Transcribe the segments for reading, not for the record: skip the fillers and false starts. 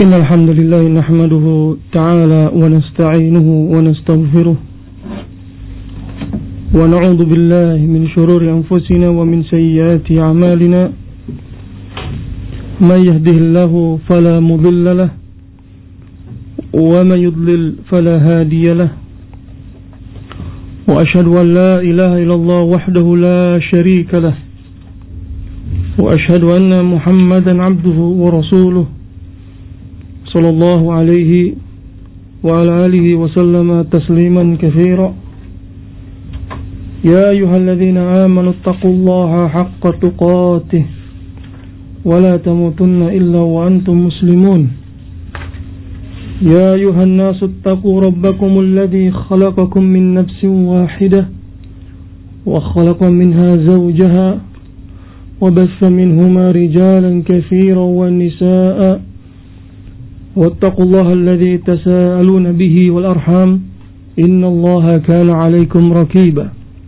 إن الحمد لله نحمده تعالى ونستعينه ونستغفره ونعوذ بالله من شرور أنفسنا ومن سيئات أعمالنا من يهده الله فلا مضل له ومن يضلل فلا هادي له وأشهد أن لا إله إلا الله وحده لا شريك له وأشهد أن محمدا عبده ورسوله صلى الله عليه وعلى آله وسلم تسليما كثيرا يا أيها الذين آمنوا اتقوا الله حق تقاته ولا تموتن إلا وأنتم مسلمون يا أيها الناس اتقوا ربكم الذي خلقكم من نفس واحدة وخلق منها زوجها وبث منهما رجالا كثيرا ونساء واتقوا الله الذي تساءلون به والأرحام إن الله كان عليكم رقيبا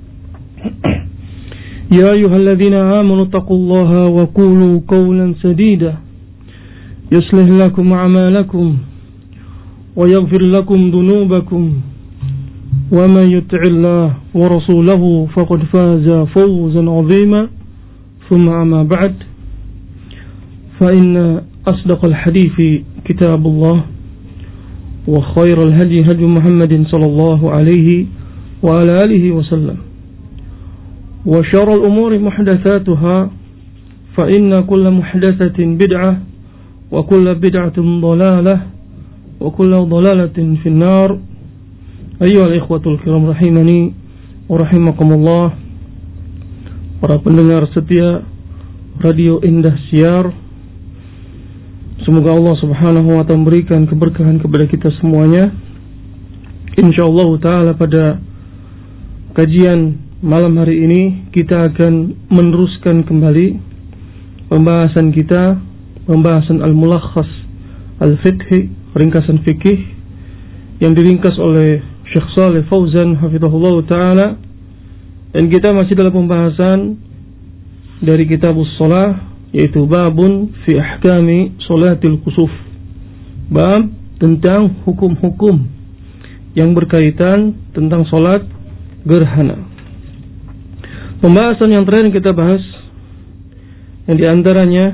يا أيها الذين آمنوا اتقوا الله وقولوا قولا سديدا يصلح لكم أعمالكم ويغفر لكم ذنوبكم ومن يطع الله ورسوله فقد فاز فوزا عظيما ثم أما بعد فإن أصدق الحديث كتاب الله وخير الهدي هدي محمد صلى الله عليه وعلى آله وسلم وشر الأمور محدثاتها فإن كل محدثة بدعة وكل بدعة ضلالة وكل ضلالة في النار أيها الإخوة الكرام rahimani wa rahimakumullah. Para pendengar setia Radio Indah Siar, semoga Allah subhanahu wa ta'ala memberikan keberkahan kepada kita semuanya. InsyaAllah ta'ala pada kajian malam hari ini kita akan meneruskan kembali pembahasan kita, pembahasan Al-Mulakhas Al-Fiqhi, ringkasan fikih yang diringkas oleh Syekh Shalih Fauzan hafizahullah ta'ala. Dan kita masih dalam pembahasan dari kitabus shalah, yaitu babun fi ahkami sholatil kusuf, bab tentang hukum-hukum yang berkaitan tentang sholat gerhana. Pembahasan yang terakhir kita bahas, yang diantaranya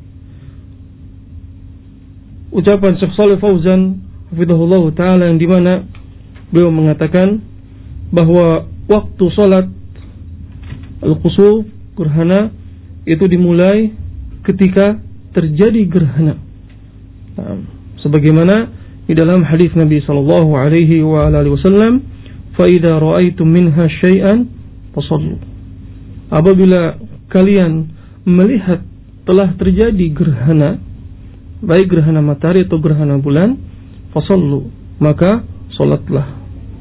ucapan Syekh Shalih Fauzan hafizahullah ta'ala, yang dimana beliau mengatakan bahwa waktu sholat al-kusuf, gerhana, itu dimulai ketika terjadi gerhana. Sebagaimana di dalam hadis Nabi sallallahu alaihi wa alihi wasallam, "Fa idza ra'aitum minha syai'an fasallu." Apabila kalian melihat telah terjadi gerhana, baik gerhana matahari atau gerhana bulan, fasallu, maka salatlah.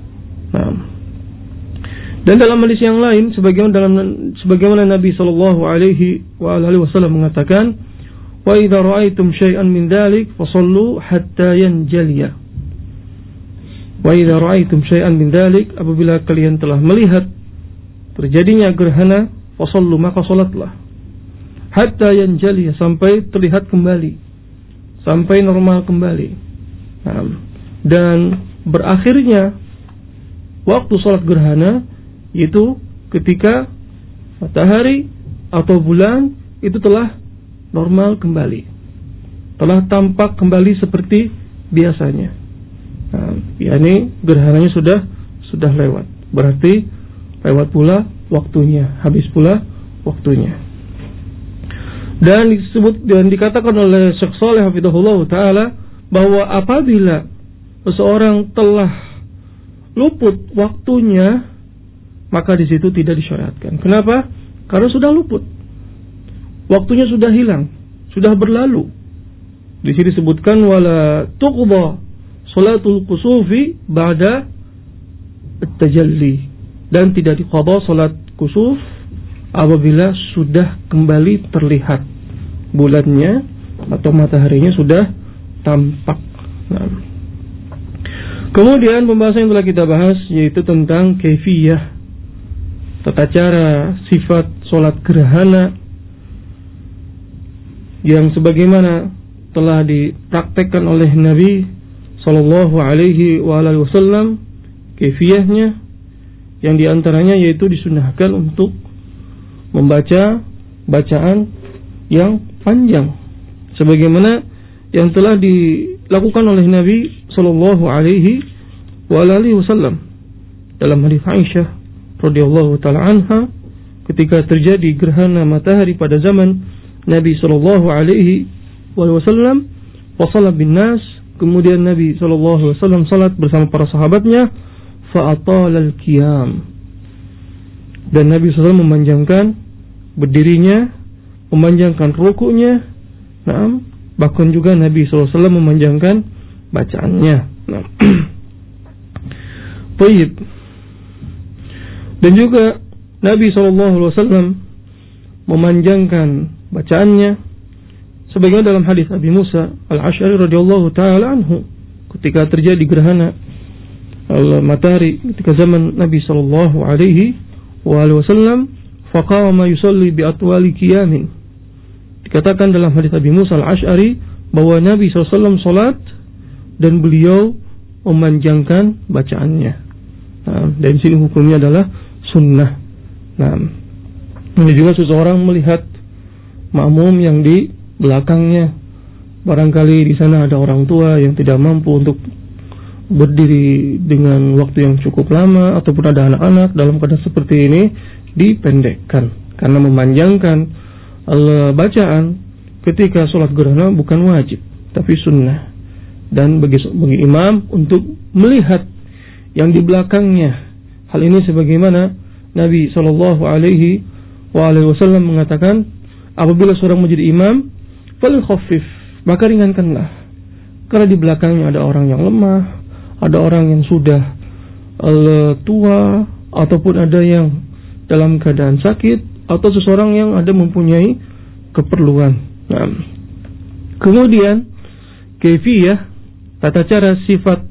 Dan dalam hadis yang lain, sebagaimana Nabi sallallahu alaihi wa alihi wasallam mengatakan, "Wa idza ra'aitum syai'an min dzalik fasallu hatta yanjaliya." Wa idza ra'aitum syai'an min dzalik, apabila kalian telah melihat terjadinya gerhana, fasallu, maka salatlah. Hatta yanjaliya, sampai terlihat kembali, sampai normal kembali. Dan berakhirnya waktu salat gerhana itu ketika matahari atau bulan itu telah normal kembali, telah tampak kembali seperti biasanya. yakni gerhananya sudah lewat, berarti lewat pula waktunya, habis pula waktunya. Dan disebut dan dikatakan oleh Syekh Shalih hafizahullah taala bahwa apabila seseorang telah luput waktunya, maka di situ tidak disyariatkan. Kenapa? Karena sudah luput, waktunya sudah hilang, sudah berlalu. Di sini disebutkan wala tuqda salatul kusufi ba'da at-tajalli, dan tidak diqada salat kusuf apabila sudah kembali terlihat bulannya atau mataharinya sudah tampak. Kemudian pembahasan yang telah kita bahas yaitu tentang kaifiyah, tata cara, sifat salat gerhana yang sebagaimana telah dipraktekkan oleh Nabi sallallahu alaihi wasallam, kaifiyahnya yang diantaranya yaitu disunahkan untuk membaca bacaan yang panjang sebagaimana yang telah dilakukan oleh Nabi sallallahu alaihi wasallam dalam hadis Aisyah radhiyallahu taala anha ketika terjadi gerhana matahari pada zaman Nabi sallallahu alaihi wasallam, wa shalla bin nas, kemudian Nabi sallallahu alaihi wasallam salat bersama para sahabatnya, fa atala al-qiyam, dan Nabi sallallahu memanjangkan berdirinya, memanjangkan ruku'nya, bahkan juga Nabi sallallahu alaihi wasallam memanjangkan bacaannya. Baik. Dan juga Nabi sallallahu alaihi wasallam memanjangkan bacaannya sebagaimana dalam hadis Abi Musa Al-Asy'ari radhiyallahu taala anhu ketika terjadi gerhana matahari ketika zaman Nabi sallallahu alaihi wasallam, faqama yusalli bi atwali qiyamin. Dikatakan dalam hadis Abi Musa Al-Asy'ari bahwa Nabi sallallahu alaihi wasallam salat dan beliau memanjangkan bacaannya. Dan sini hukumnya adalah sunnah. Ini juga seseorang melihat makmum yang di belakangnya, barangkali di sana ada orang tua yang tidak mampu untuk berdiri dengan waktu yang cukup lama, ataupun ada anak-anak, dalam keadaan seperti ini dipendekkan karena memanjangkan bacaan ketika sholat gerhana bukan wajib tapi sunnah, dan bagi imam untuk melihat yang di belakangnya. Hal ini sebagaimana Nabi sallallahu alaihi wasallam mengatakan, apabila seorang menjadi imam, fal khaffif, maka ringankanlah, karena di belakangnya ada orang yang lemah, ada orang yang sudah tua, ataupun ada yang dalam keadaan sakit, atau seseorang yang ada mempunyai keperluan. Kemudian kaifiyah, tata cara sifat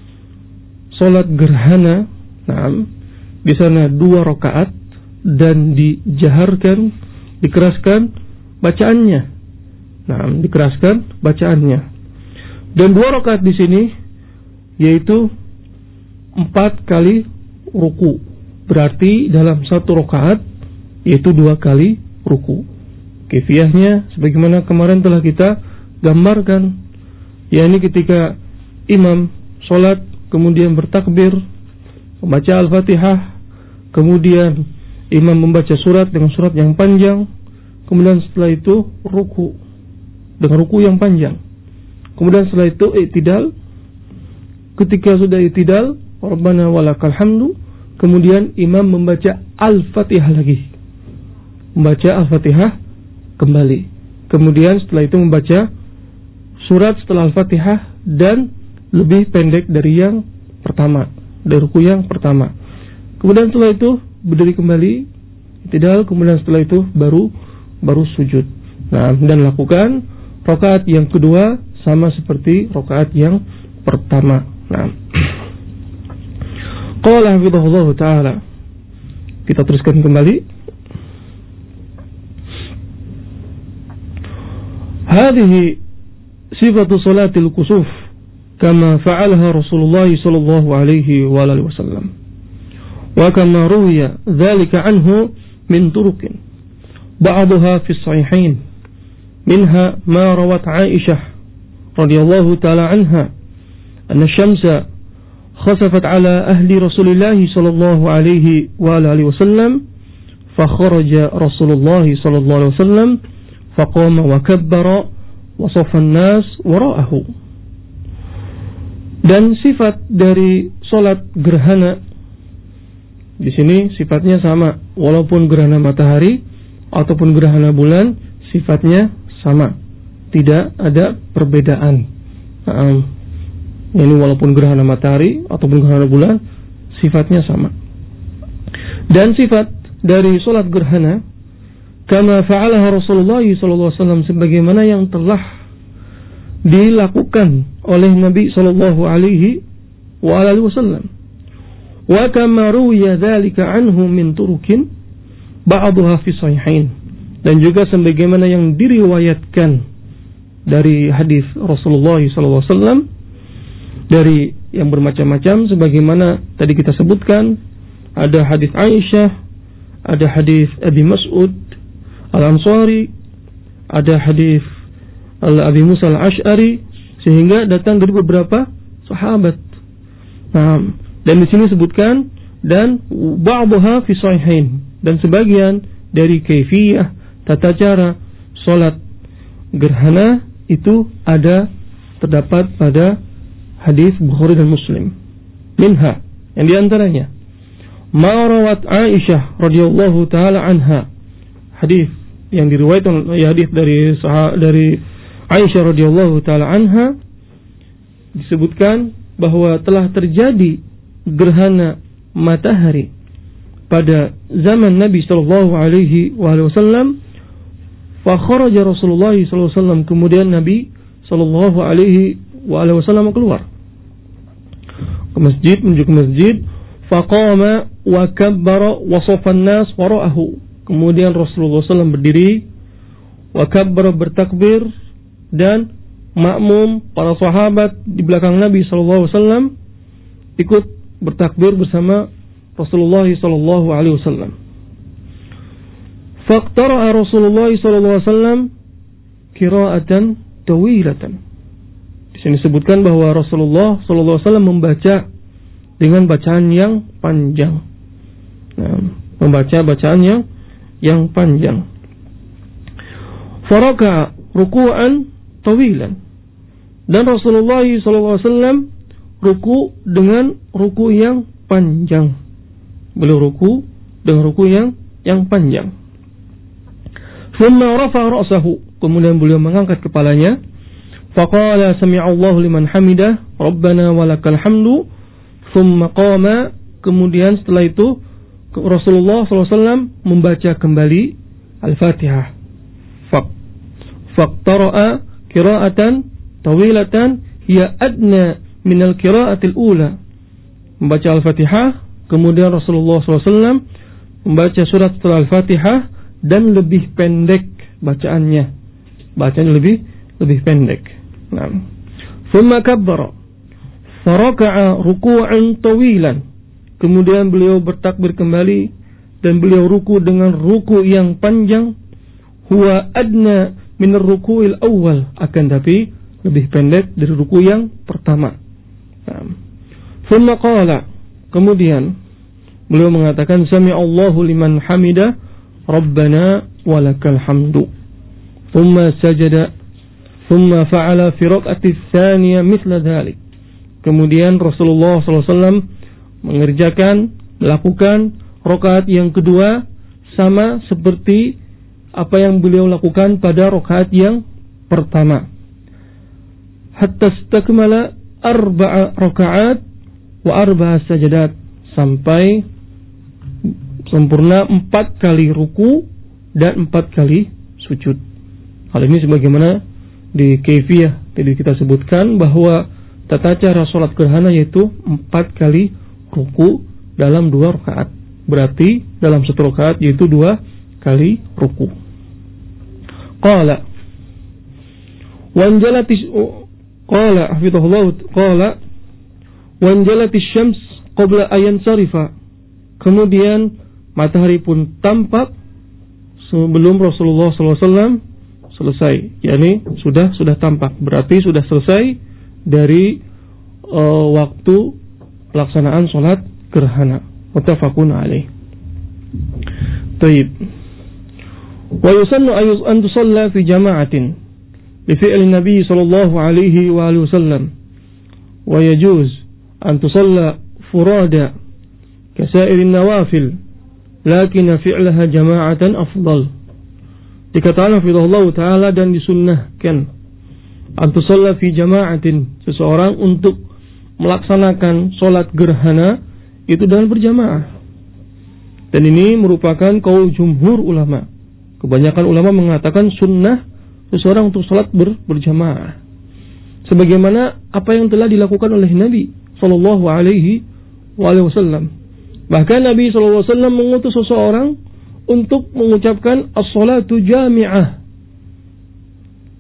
salat gerhana, di sana 2 rakaat dan dijaharkan, dikeraskan bacaannya. Dikeraskan bacaannya. Dan 2 rakaat di sini yaitu 4 kali ruku. Berarti dalam 1 rakaat yaitu 2 kali ruku. Kaifiyahnya sebagaimana kemarin telah kita gambarkan, yakni ketika imam salat kemudian bertakbir, membaca Al-Fatihah, kemudian imam membaca surat dengan surat yang panjang, kemudian setelah itu ruku dengan ruku yang panjang, kemudian setelah itu i'tidal. Ketika sudah i'tidal, Rabbana walakal hamdu, kemudian imam membaca Al-Fatihah lagi, membaca Al-Fatihah kembali, kemudian setelah itu membaca surat setelah Al-Fatihah dan lebih pendek dari yang pertama, dari ruku yang pertama. Kemudian setelah itu berdiri kembali, i'tidal, kemudian setelah itu baru sujud. Dan lakukan rakaat yang kedua sama seperti rakaat yang pertama. Qala hafizahullah taala. Kita teruskan kembali. Hadhihi sifatu salatil kusuf kama fa'alaha Rasulullah sallallahu alaihi wa alihi wasallam. Wa kama ruwiya dzalika anhu min turuqin ba'daha fi as-sahihain minha ma rawat Aisyah radhiyallahu ta'ala anha anna asy-syamsa khasafat ala ahli Rasulillah sallallahu alaihi wa alihi wasallam fa kharaja Rasulullah sallallahu alaihi wasallam faqama wa kabbara wa saffa an-nas wara'ahu. Dan sifat dari salat gerhana di sini sifatnya sama, walaupun gerhana matahari ataupun gerhana bulan sifatnya sama, tidak ada perbedaan. Ini walaupun gerhana matahari ataupun gerhana bulan sifatnya sama. Dan sifat dari salat gerhana kama fa'alaha Rasulullah sallallahu alaihi wasallam, sebagaimana yang telah dilakukan oleh Nabi sallallahu alaihi wasallam. Wa kama ruwiya dzalika anhu min turukin ba'daha fi sahihain, dan juga sebagaimana yang diriwayatkan dari hadis Rasulullah SAW dari yang bermacam-macam, sebagaimana tadi kita sebutkan. Ada hadis Aisyah, ada hadis Abi Mas'ud Al-Ansari, ada hadis Abi Musa Al-Ash'ari, sehingga datang dari beberapa sahabat. Nah, dan di sini sebutkan dan ba'daha fi sahihain, dan sebagian dari kaifiyah tata cara salat gerhana itu terdapat pada hadis Bukhari dan Muslim. Minha, yang diantaranya ma rawat Aisyah radhiyallahu taala anha, hadis yang diriwayatkan hadis dari Aisyah radhiyallahu taala anha, disebutkan bahwa telah terjadi gerhana matahari pada zaman Nabi sallallahu alaihi wasallam. Fa kharaja Rasulullah sallallahu alaihi wasallam, kemudian Nabi sallallahu alaihi wasallam keluar ke masjid, menuju ke masjid. Faqama wa kabbara wa safan nas wara'ahu, kemudian Rasulullah SAW berdiri, wa kabbara, bertakbir, dan makmum para sahabat di belakang Nabi SAW ikut bertakbir bersama Rasulullah SAW. Faqtara'a Rasulullah SAW qira'atan tawilatan. Di sini disebutkan bahwa Rasulullah SAW membaca dengan bacaan yang panjang. Nah, membaca bacaan yang panjang. Faraka ruku'an tawilan, dan Rasulullah SAW ruku dengan ruku yang panjang. Beliau ruku dengan ruku yang panjang. Thumma rafa'a ra'sahu, kemudian beliau mengangkat kepalanya. Faqala sami'allahu liman hamidah, rabbana walakal hamdu. Thumma qama, kemudian setelah itu Rasulullah SAW membaca kembali Al-Fatihah. Faqtara'a qira'atan tawilatan hiya adna minal qira'atil ula. Membaca Al-Fatihah, kemudian Rasulullah SAW membaca surat setelah Al-Fatihah dan lebih pendek bacaannya. Bacaannya lebih pendek. Nah. Thumma kabbara faraka'a ruku'an tawilan, kemudian beliau bertakbir kembali dan beliau ruku dengan ruku yang panjang. Huwa adna min ar-ruku'il awwal, akan tapi lebih pendek dari ruku yang pertama. Thumma qala, kemudian beliau mengatakan sami'allahu liman hamidah, rabbana walakal hamdu. Thumma sajada, thumma fa'ala fi rak'ati tsaniyah mithla dhalik. Kemudian Rasulullah SAW melakukan rakaat yang kedua sama seperti apa yang beliau lakukan pada rakaat yang pertama. Hatta istakmala 4 rakaat wa 4 sajadat, sampai sempurna 4 kali ruku dan 4 kali sujud. Hal ini sebagaimana di kaifiyah tadi kita sebutkan bahwa tata cara sholat gerhana yaitu 4 kali ruku dalam 2 rakaat. Berarti dalam 1 rakaat yaitu 2 kali ruku. Qala wanjalatis syams qabla ayan sarifa. Kemudian matahari pun tampak sebelum Rasulullah SAW selesai, yakni sudah tampak, berarti sudah selesai dari waktu pelaksanaan sholat gerhana. Muttafaqun alaih. Taib. Wa yusannu an tusalla fi jama'atin li fi'li Nabi sallallahu alaihi wa alihi wasallam, wa yajuz an tusalla furada kasairin nawafil, lakin fi'laha jama'atan afdal. Dikatakan Allah Ta'ala, dan disunnahkan antusalla fi jama'atin, seseorang untuk melaksanakan sholat gerhana itu dengan berjamaah. Dan ini merupakan qaul jumhur ulama. Kebanyakan ulama mengatakan sunnah seseorang untuk sholat berjamaah, sebagaimana apa yang telah dilakukan oleh Nabi Sallallahu Alaihi Wasallam. Bahkan Nabi Sallallahu Alaihi Wasallam mengutus seseorang untuk mengucapkan as-salatu jami'ah,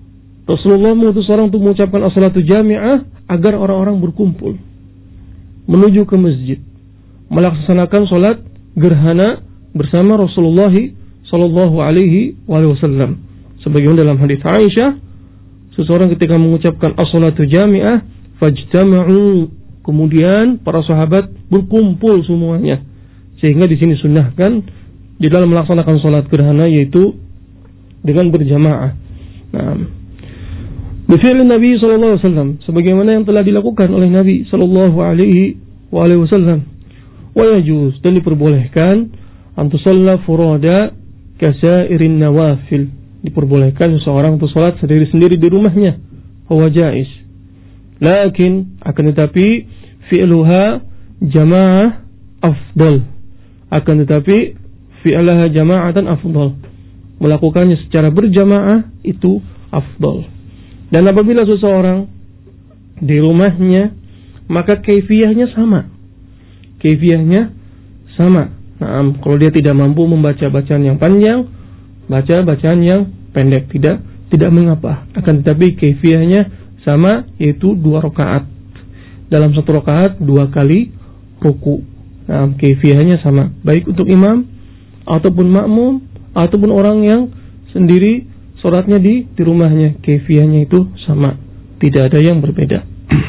Rasulullah mengutus orang untuk mengucapkan as-salatu jami'ah agar orang-orang berkumpul menuju ke masjid melaksanakan salat gerhana bersama Rasulullah sallallahu alaihi wasallam. Sebagaimana dalam hadis Aisyah, seseorang ketika mengucapkan as-salatu jami'ah fajtama'u, kemudian para sahabat berkumpul semuanya. Sehingga di sini sunnahkan di dalam melaksanakan salat gerhana yaitu dengan berjamaah. Nah, Bifi'il Nabi sallallahu alaihi wasallam, sebagaimana yang telah dilakukan oleh Nabi sallallahu alaihi wasallam. Wa yajuz, dan diperbolehkan antusalla furada kasairin nawafil, diperbolehkan seseorang untuk salat sendiri-sendiri di rumahnya, huwa jaiz. Lakin akan tetapi fi'luha jamaah afdal, akan tetapi fi'laha jama'atan afdal, melakukannya secara berjamaah itu afdal. Dan apabila seseorang di rumahnya, maka kaifiyahnya sama. Kaifiyahnya sama. Nah, kalau dia tidak mampu membaca bacaan yang panjang, baca bacaan yang pendek, tidak mengapa. Akan tetapi kaifiyahnya sama, yaitu 2 rakaat. Dalam 1 rakaat 2 kali ruku. Nah, kaifiyahnya sama, baik untuk imam ataupun makmum ataupun orang yang sendiri salatnya di rumahnya, kaifiyahnya itu sama, tidak ada yang berbeda.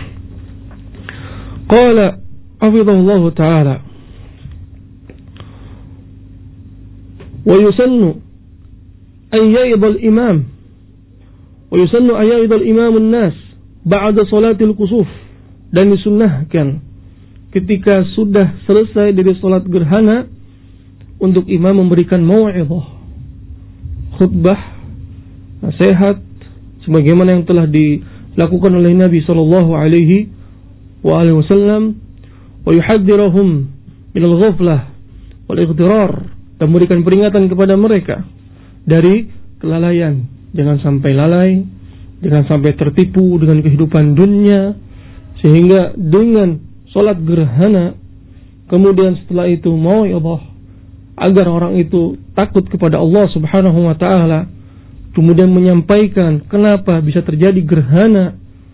Qala hafizahullahu ta'ala wa yusannu ayyidal imam an-nas ba'da salatil kusuf, dan disunnahkan ketika sudah selesai dari salat gerhana untuk imam memberikan mau'izah, khutbah, nasihat, sebagaimana yang telah dilakukan oleh Nabi sallallahu alaihi wasallam, wa yuhadhdhiruhum min al-ghaflah wal ightirar, dan memberikan peringatan kepada mereka dari kelalaian, jangan sampai lalai, jangan sampai tertipu dengan kehidupan dunia, sehingga dengan salat gerhana kemudian setelah itu mau'izah agar orang itu takut kepada Allah Subhanahu wa taala, kemudian menyampaikan kenapa bisa terjadi gerhana,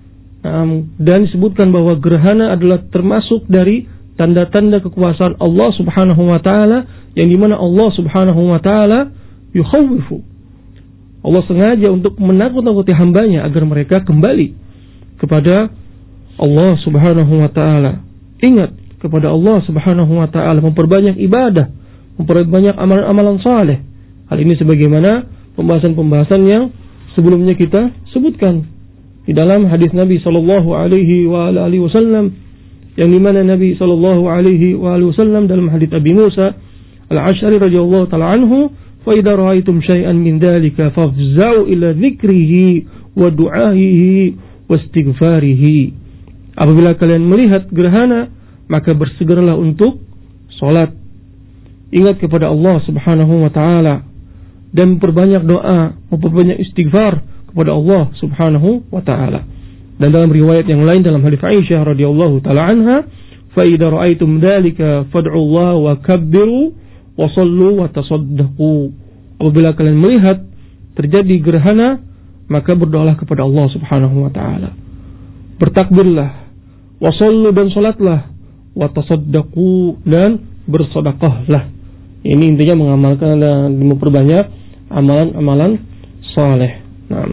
dan disebutkan bahwa gerhana adalah termasuk dari tanda-tanda kekuasaan Allah Subhanahu wa taala, yang dimana Allah Subhanahu wa taala yukhawwifu, Allah sengaja untuk menakut-nakuti hambanya agar mereka kembali kepada Allah Subhanahu wa taala, ingat kepada Allah Subhanahu wa taala, memperbanyak ibadah, memperbanyak amalan-amalan saleh. Hal ini sebagaimana pembahasan-pembahasan yang sebelumnya kita sebutkan di dalam hadis Nabi sallallahu alaihi wasallam, yang di mana Nabi sallallahu alaihi wasallam dalam hadis Abi Musa Al-Asy'ari radhiyallahu taala anhu, fa idza ra'aitum syai'an min dzalika fafza'u ila dzikrihi wa du'aihi wastighfarihi. Apabila kalian melihat gerhana, maka bersegeralah untuk salat, ingat kepada Allah Subhanahu wa taala, dan memperbanyak doa, memperbanyak istighfar kepada Allah Subhanahu wa taala. Dan dalam riwayat yang lain dalam hadis Aisyah radhiyallahu taala anha, fa idza ra'aitum dzalika fad'u Allah wa kabbiru wa sallu wa tasaddaqu. Apabila kalian melihat terjadi gerhana, maka berdoalah kepada Allah Subhanahu wa taala, bertakbirlah, wa sallu, dan salatlah, wa tasaddaqu, dan bersedekahlah. Ini intinya mengamalkan dan memperbanyak amalan-amalan saleh. Naam.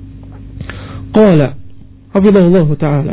Qala hafizahullahu ta'ala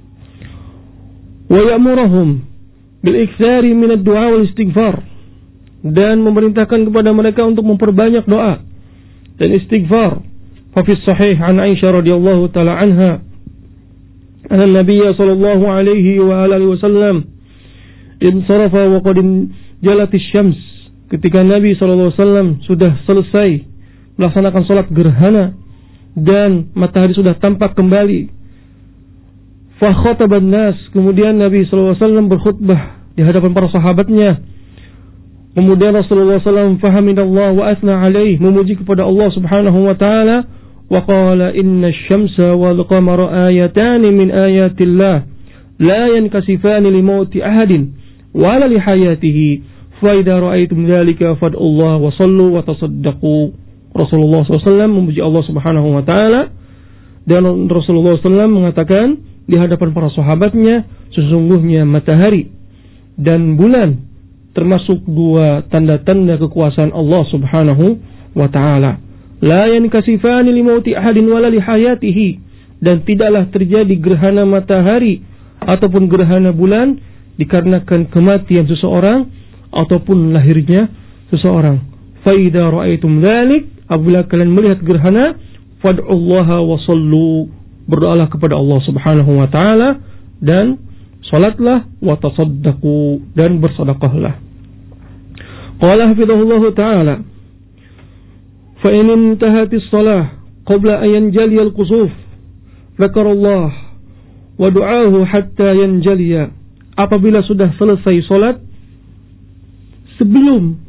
wa ya'muruhum bil iktsari min ad-du'a wal istighfar, dan memerintahkan kepada mereka untuk memperbanyak doa dan istighfar. Fa fi sahih an Aisyah radhiyallahu ta'ala anha anna an-nabiy sallallahu alaihi wa alihi wasallam insarafa wa qad jalat asy-syams, ketika Nabi sallallahu alaihi wasallam sudah selesai melaksanakan salat gerhana dan matahari sudah tampak kembali. Fa khataban nas, kemudian Nabi sallallahu alaihi wasallam berkhutbah di hadapan para sahabatnya. Kemudian Rasulullah SAW fahamidallah wa asna alaih, memuji kepada Allah Subhanahu wa taala, wa qala inna asy-syamsa wal qamara ayatan min ayatillah la yankasifani li mauti ahadin wa la li hayatihi fa idza ra'aytum dzalika fad'ullaha wa sallu wa tasaddaqu. Rasulullah SAW memuji Allah Subhanahu wa taala Dan Rasulullah SAW mengatakan di hadapan para sahabatnya, sesungguhnya matahari dan bulan termasuk dua tanda-tanda kekuasaan Allah Subhanahu wa ta'ala. La yankasifani li mauti ahadin wala li hayatihi, dan tidaklah terjadi gerhana matahari ataupun gerhana bulan dikarenakan kematian seseorang ataupun lahirnya seseorang. Fa idza ra'aitum dzalik, apabila kalian melihat gerhana, fad'ullaha wa sallu, berdoalah kepada Allah Subhanahu wa ta'ala dan salatlah, wa tasaddaqu, dan bersedekahlah. Qala hafizahullah ta'ala, fa in intahatis shalah qabla an yanjali al-kusuf dzakarallah wa du'ahu hatta yanjaliya. Apabila sudah selesai salat sebelum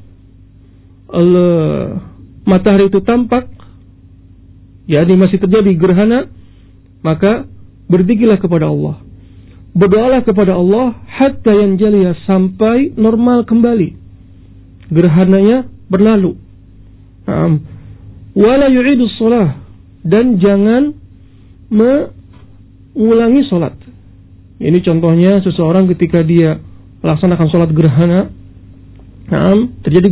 matahari itu tampak, yakni masih terjadi gerhana, maka berzikirlah kepada Allah, berdoalah kepada Allah hatta yanjaliya, sampai normal kembali, gerhananya berlalu. Wala yu'idus shalah, dan jangan mengulangi salat. Ini contohnya seseorang ketika dia melaksanakan salat gerhana, terjadi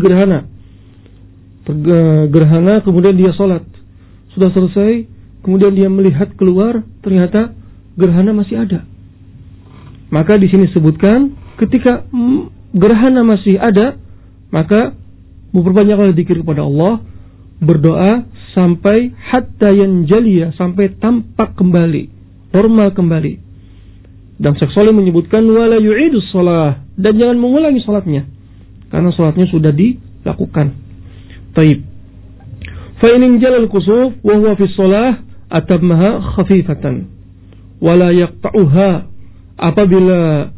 gerhana, kemudian dia salat, sudah selesai, kemudian dia melihat keluar, ternyata gerhana masih ada. Maka di sini sebutkan ketika gerhana masih ada, maka memperbanyaklah zikir kepada Allah, berdoa sampai hatta yanjaliya, sampai tampak kembali, normal kembali. Dan Syekh Shalih menyebutkan wala yu'idus shalah, dan jangan mengulangi salatnya, karena salatnya sudah dilakukan. Taib. Fa in injala al-kusuf wa huwa fi shalah atammaha khafifatan wala yaqta'uha. Apabila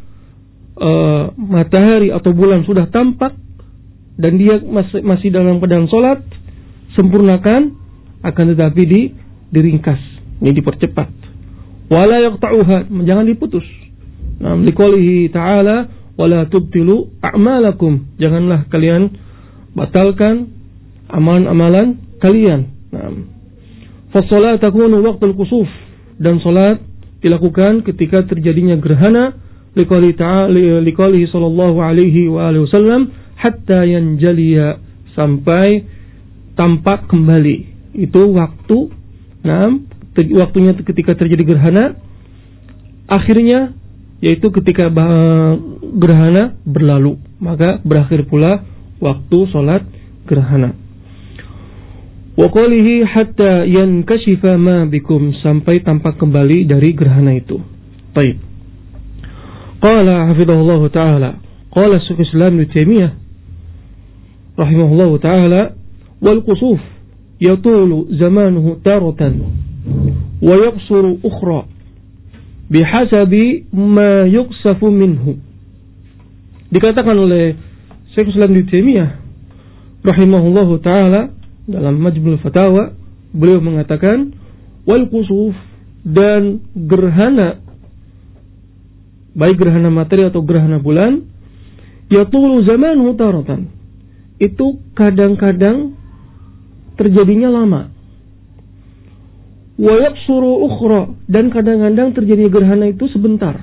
matahari atau bulan sudah tampak dan dia masih dalam keadaan salat, sempurnakan, akan tetapi diringkas, ini dipercepat. Wala yaqta'uha, jangan diputus. Liqoulihi ta'ala wala tubtilu a'malakum, janganlah kalian batalkan amalan-amalan kalian. Fa shalat takunu waqtul kusuf, dan salat dilakukan ketika terjadinya gerhana, liqoulihi sallallahu alaihi wa alihi wasallam hatta yanjaliya, sampai tampak kembali. Itu waktu, waktunya ketika terjadi gerhana, akhirnya yaitu ketika gerhana berlalu, maka berakhir pula waktu salat gerhana. Wa qalihi hatta yankashifa ma bikum, sampai tampak kembali dari gerhana itu. Baik. Qala hafizahullah ta'ala, qala Syekh Islam Ibnu Taimiyah rahimahullah ta'ala, wal kusuf yatulu zamanuhu taratan wa yaqsuru ukhra bihasabi ma yuqsafu minhu. Dikatakan oleh Syekh Islam Ibnu Taimiyah rahimahullah ta'ala dalam Majmu'ul Fatawa, beliau mengatakan wal kusuf, dan gerhana, baik gerhana matahari atau gerhana bulan, yatulu zamanuhu taratan, itu kadang-kadang terjadinya lama. Wa yaqsuru ukhra, dan kadang-kadang terjadi gerhana itu sebentar.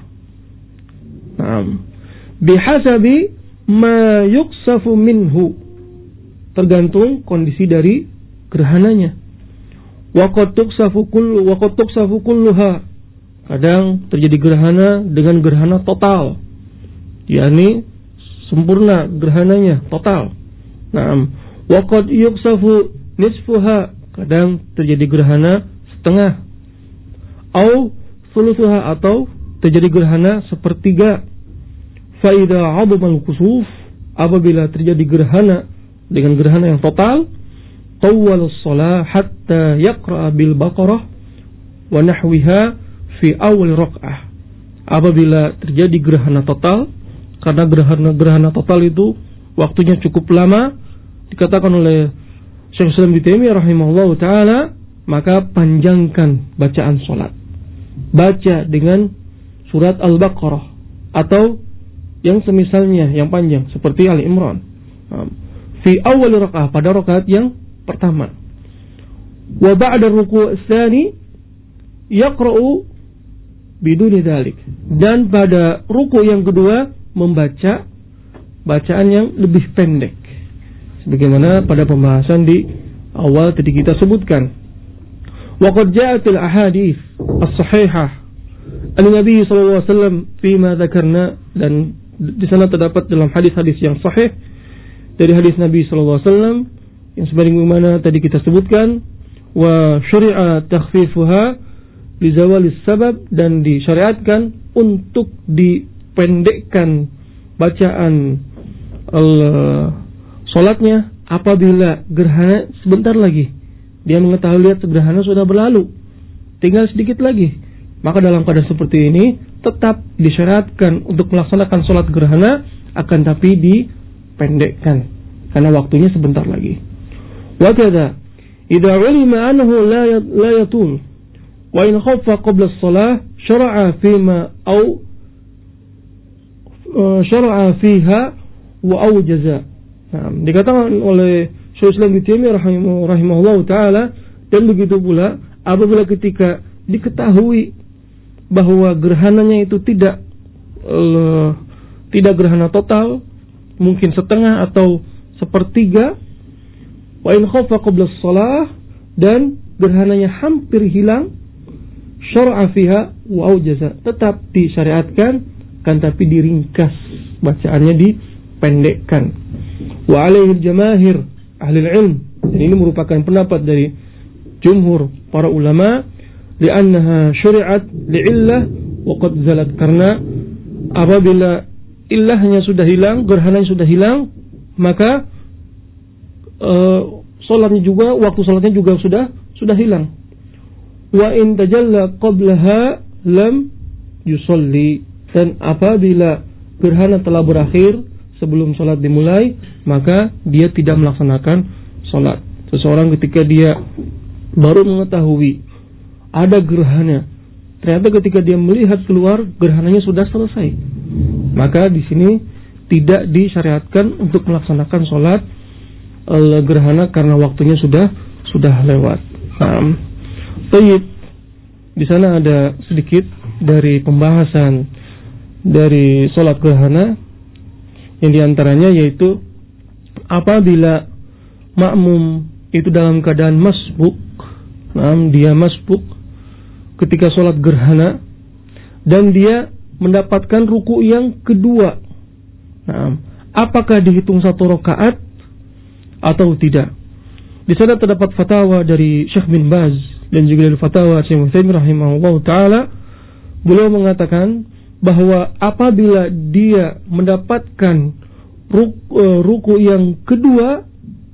Bihasabi ma yuqsafu minhu, tergantung kondisi dari gerhananya. Wa qad tuqsafu kulluha, kadang terjadi gerhana dengan gerhana total, yakni sempurna gerhananya, total. Wa qad yuqsafu nisfuha, kadang terjadi gerhana setengah, au thuluthuha, atau terjadi gerhana sepertiga. Fa idza 'azama al-kusuf, apabila terjadi gerhana dengan gerhana yang total, tawwal as-shalah hatta yaqra bil baqarah wa nahwiha fi awal rak'ah. Apabila terjadi gerhana total, karena gerhana total itu waktunya cukup lama, dikatakan oleh Syekh Islam Ibnu Taimiyah rahimahullahu taala, maka panjangkan bacaan salat. Baca dengan surat Al-Baqarah atau yang semisalnya yang panjang seperti Ali Imran. Fi awal rak'ah, pada rakaat yang pertama. Wa ba'da ruku' tsani, yaqra'u biduni dzalik. Dan pada ruku yang kedua membaca bacaan yang lebih pendek. Sebagaimana pada pembahasan di awal tadi kita sebutkan. Wa qad ja'atil ahadits as-sahihah an-nabi sallallahu alaihi wasallam fima dzakarna, dan di sana terdapat dalam hadis-hadis yang sahih dari hadis Nabi sallallahu alaihi wasallam yang sebagaimana tadi kita sebutkan, wa syuri'a takhfifuha li zawalis sabab, dan disyariatkan untuk dipendekkan bacaan salatnya apabila gerhana sebentar lagi dia mengetahui lihat gerhana sudah berlalu, tinggal sedikit lagi. Maka dalam keadaan seperti ini tetap disyariatkan untuk melaksanakan salat gerhana, akan tapi dipendekkan karena waktunya sebentar lagi. Wa kadza idza ulima annahu la yatul wa in khaffa qabla as-salah syara'a fima aw syara'a fiha wa awjaza. Dikatakan oleh Syaikhul Islam Ibnu Taimiyah rahimahullahu taala, dan begitu pula apabila ketika diketahui bahwa gerhananya itu tidak gerhana total, mungkin setengah atau sepertiga, wa in khafa qabla shalah, dan gerhananya hampir hilang, syar'a fiha wa aujaza, tetap disyariatkan kan tapi diringkas, bacaannya dipendekkan. Wa alaihi jamaahir ahli ilm, dan ini merupakan pendapat dari jumhur para ulama, li'annaha syuri'at li'illah wa qad zalat, karena apabila illahnya sudah hilang, gerhananya sudah hilang, maka salatnya juga, waktu salatnya juga sudah hilang. Wa in tajalla qablaha lam yusalli, dan apabila gerhana telah berakhir sebelum salat dimulai, maka dia tidak melaksanakan salat. Seseorang ketika dia baru mengetahui ada gerhana, ternyata ketika dia melihat keluar gerhananya sudah selesai, maka di sini tidak disyariatkan untuk melaksanakan salat gerhana karena waktunya sudah lewat. Baik, di sana ada sedikit dari pembahasan dari salat gerhana, yang diantaranya yaitu apabila makmum itu dalam keadaan masbuk, dia masbuk ketika sholat gerhana dan dia mendapatkan ruku yang kedua, apakah dihitung satu rakaat atau tidak? Di sana terdapat fatwa dari Syekh bin Baz dan juga dari fatwa Syekh Utsaimin rahimahullah taala. Beliau mengatakan bahwa apabila dia mendapatkan ruku yang kedua,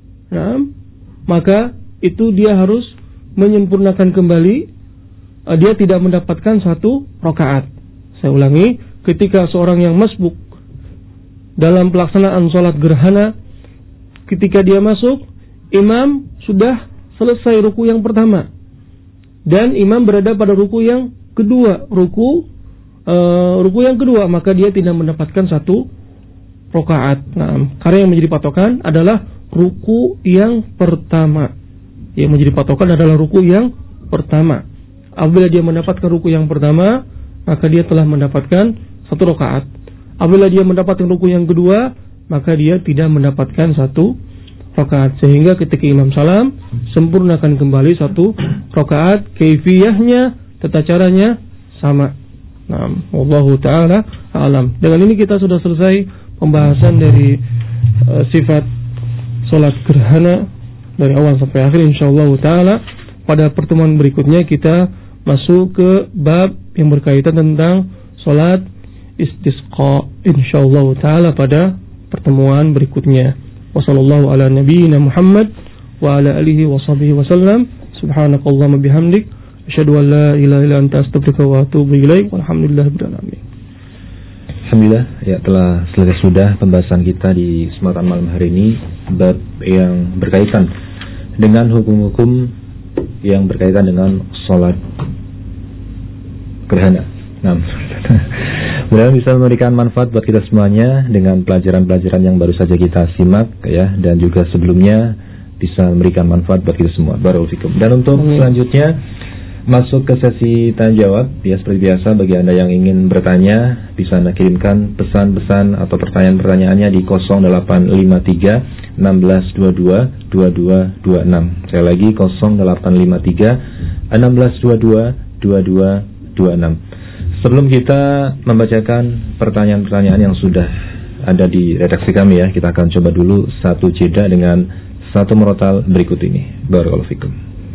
maka itu dia harus menyempurnakan kembali, dia tidak mendapatkan satu rakaat. Saya ulangi, ketika seorang yang masbuk dalam pelaksanaan sholat gerhana, ketika dia masuk, imam sudah selesai ruku yang pertama dan imam berada pada ruku yang kedua, ruku yang kedua, maka dia tidak mendapatkan satu rakaat. Karena yang menjadi patokan adalah ruku yang pertama. Yang menjadi patokan adalah ruku yang pertama. Apabila dia mendapatkan ruku yang pertama, maka dia telah mendapatkan satu rakaat. Apabila dia mendapatkan ruku yang kedua, maka dia tidak mendapatkan satu rakaat. Sehingga ketika imam salam, sempurnakan kembali satu rakaat. Kaifiyahnya, tata caranya sama. Wallahu ta'ala a'lam. Dengan ini kita sudah selesai pembahasan dari sifat salat gerhana dari awal sampai akhir, insyaallah ta'ala. Pada pertemuan berikutnya kita masuk ke bab yang berkaitan tentang salat istisqa, insyaallah ta'ala pada pertemuan berikutnya. Wassallallahu ala nabiyyina Muhammad wa ala alihi wa sahbihi wasallam. Subhanakallahumma bihamdik, asyhadu an la ilaha illa anta astaghfiruka wa atubu ilaik. Walhamdulillahirabbil alamin. Alhamdulillah, ya telah selesai sudah pembahasan kita di kesempatan malam hari ini, bab yang berkaitan dengan hukum-hukum yang berkaitan dengan sholat gerhana. Mudah-mudahan bisa memberikan manfaat buat kita semuanya dengan pelajaran-pelajaran yang baru saja kita simak, ya, dan juga sebelumnya bisa memberikan manfaat buat kita semua. Barakallahu fikum. Dan untuk selanjutnya Masuk ke sesi tanya jawab. Ya, seperti biasa, bagi Anda yang ingin bertanya, bisa Anda kirimkan pesan-pesan atau pertanyaan-pertanyaannya di 0853 1622 2226. Saya lagi 0853 1622 2226. Sebelum kita membacakan pertanyaan-pertanyaan yang sudah ada di redaksi kami, ya, kita akan coba dulu satu jeda dengan satu murotal berikut ini. Barakallahu fikum.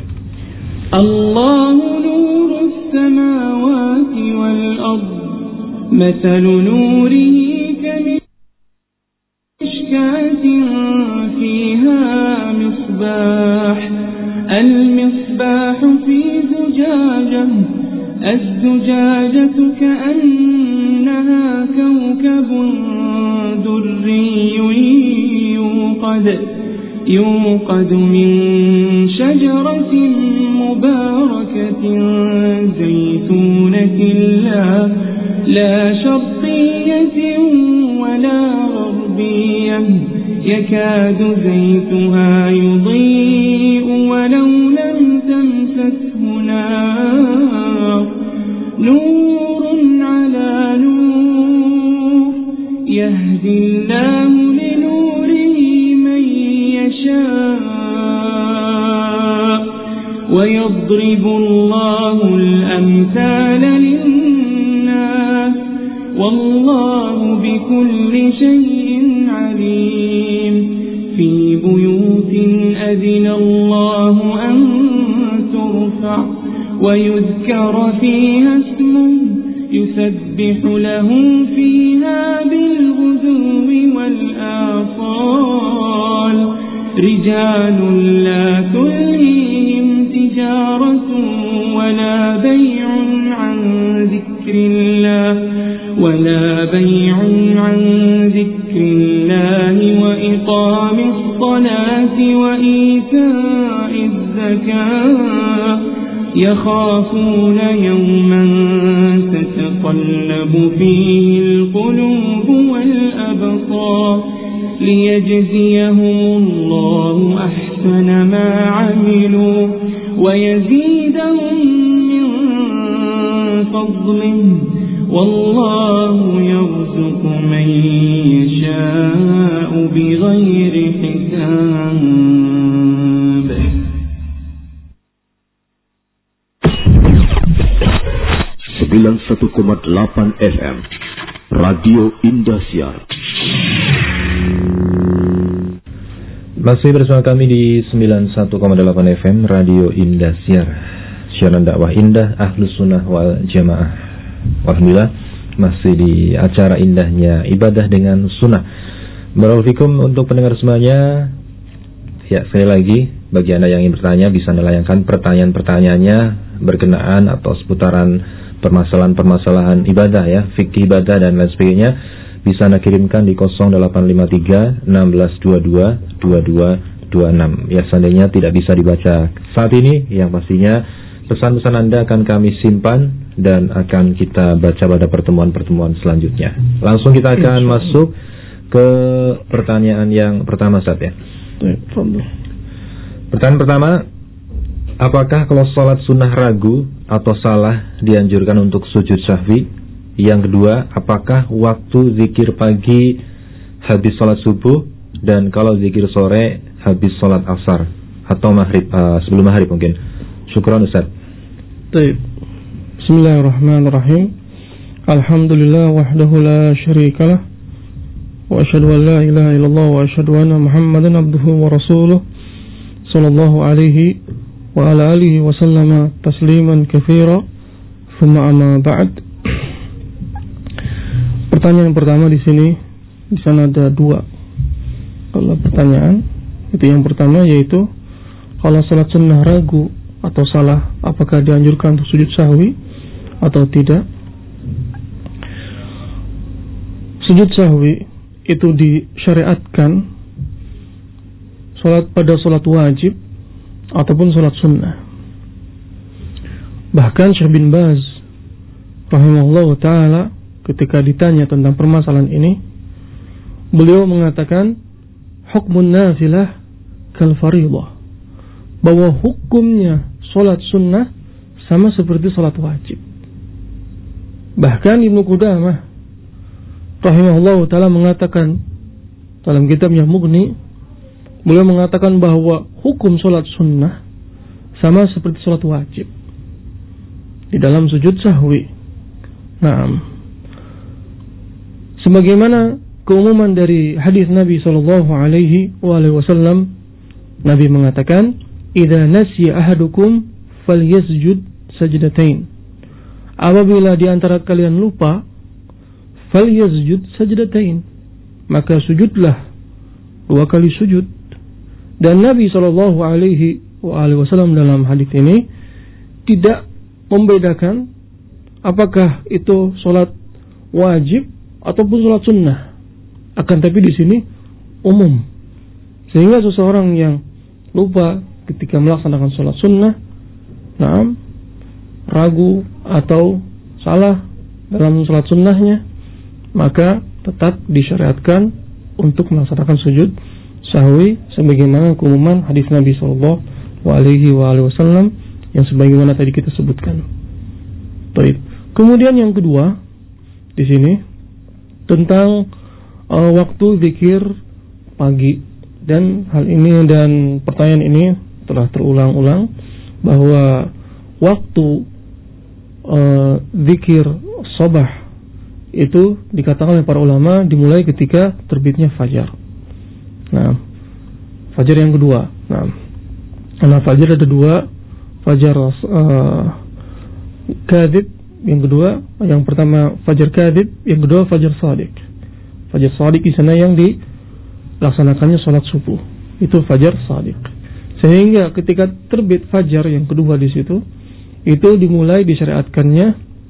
Allahu nurus samawati wal ard, mathalu nurihi kamishkatin fiha misbah, al-misbah fi zujajah, az-zujajatu ka'annaha kawkabun durriyyun يوقد من شجرة مباركة زيتونة لا شرقية ولا غربية يكاد زيتها يضيء ولو لم تمسسه نار نور على نور يهدي الله ويضرب الله الأمثال للناس والله بكل شيء عليم في بيوت أذن الله أن ترفع ويذكر فيها اسمه يسبح له فيها بالغدو والآصال رجال لا تلهيهم تجارة ولا بيع عن ذكر الله وإقام الصلاة وإيتاء الزكاة يخافون يوما تتقلب فيه القلوب والأبصار ليجزيهم الله أحسن ما عملوا ويزيدهم من فضله والله يرزق من يشاء بغير حساب. 91,8 FM Radio Indosiar. Masih bersama kami di 91,8 FM Radio Indosiar, siaran dakwah indah Ahlus Sunnah wal Jamaah. Alhamdulillah, masih di acara indahnya ibadah dengan sunnah. Barakallahu fikum untuk pendengar semuanya. Ya, sekali lagi, bagi Anda yang ingin bertanya, bisa Anda layangkan pertanyaan-pertanyaannya berkenaan atau seputaran permasalahan-permasalahan ibadah, ya, fikih ibadah dan lain sebagainya. Bisa Anda kirimkan di 0853 1622 2226. Ya, seandainya tidak bisa dibaca saat ini, yang pastinya pesan-pesan Anda akan kami simpan dan akan kita baca pada pertemuan-pertemuan selanjutnya. Langsung kita akan masuk ke pertanyaan yang pertama, Ustaz, ya. Pertanyaan pertama, apakah kalau sholat sunnah ragu atau salah dianjurkan untuk sujud sahwi? Yang kedua, apakah waktu zikir pagi habis sholat subuh, dan kalau zikir sore habis sholat asar atau maghrib, sebelum maghrib mungkin? Syukran, Ustaz. Baik. Bismillahirrahmanirrahim. Alhamdulillah wahdahu la syarikalah, wa asyhadu an la ilaha illallah wa asyhadu anna Muhammadan abduhu wa rasuluh sallallahu alaihi wa ala alihi wa sallama tasliman katsira. Tsumma amma ba'd. Pertanyaan pertama di sana ada dua kalau pertanyaan. Itu yang pertama, yaitu kalau salat sunnah ragu atau salah, apakah dianjurkan untuk sujud sahwi atau tidak? Sujud sahwi itu disyariatkan pada salat wajib ataupun salat sunnah. Bahkan Syekh bin Baz rahimahullah ta'ala ketika ditanya tentang permasalahan ini, beliau mengatakan hukmun nafilah kal fariḍah, bahwa hukumnya salat sunnah sama seperti salat wajib. Bahkan Ibnu Qudamah rahimahullah ta'ala mengatakan dalam kitabnya Mughni, beliau mengatakan bahwa hukum salat sunnah sama seperti salat wajib di dalam sujud sahwi. Nah, sebagaimana keumuman dari hadis Nabi sallallahu alaihi wasallam, Nabi mengatakan, "Idza nasiya ahadukum falyasjud sajdatain." Apabila di antara kalian lupa, falyasjud sajdatain, maka sujudlah 2 kali sujud. Dan Nabi sallallahu alaihi wasallam dalam hadis ini tidak membedakan apakah itu salat wajib ataupun salat sunnah. Akan tapi di sini umum, sehingga seseorang yang lupa ketika melaksanakan salat sunnah, ragu atau salah dalam salat sunnahnya, maka tetap disyariatkan untuk melaksanakan sujud sahwi sebagaimana keumuman hadis Nabi sallallahu alaihi wasallam yang sebagaimana tadi kita sebutkan. Baik. Kemudian yang kedua di sini tentang waktu zikir pagi, dan hal ini dan pertanyaan ini telah terulang-ulang bahwa waktu zikir sabah itu dikatakan oleh para ulama dimulai ketika terbitnya fajar. Nah, fajar yang kedua. Nah, karena fajar ada 2, fajar kadhib, yang kedua, yang pertama fajar kadhib, yang kedua fajar shadiq. Fajar shadiq di sana yang dilaksanakannya salat subuh, itu fajar shadiq. Sehingga ketika terbit fajar yang kedua di situ, itu dimulai disyariatkannya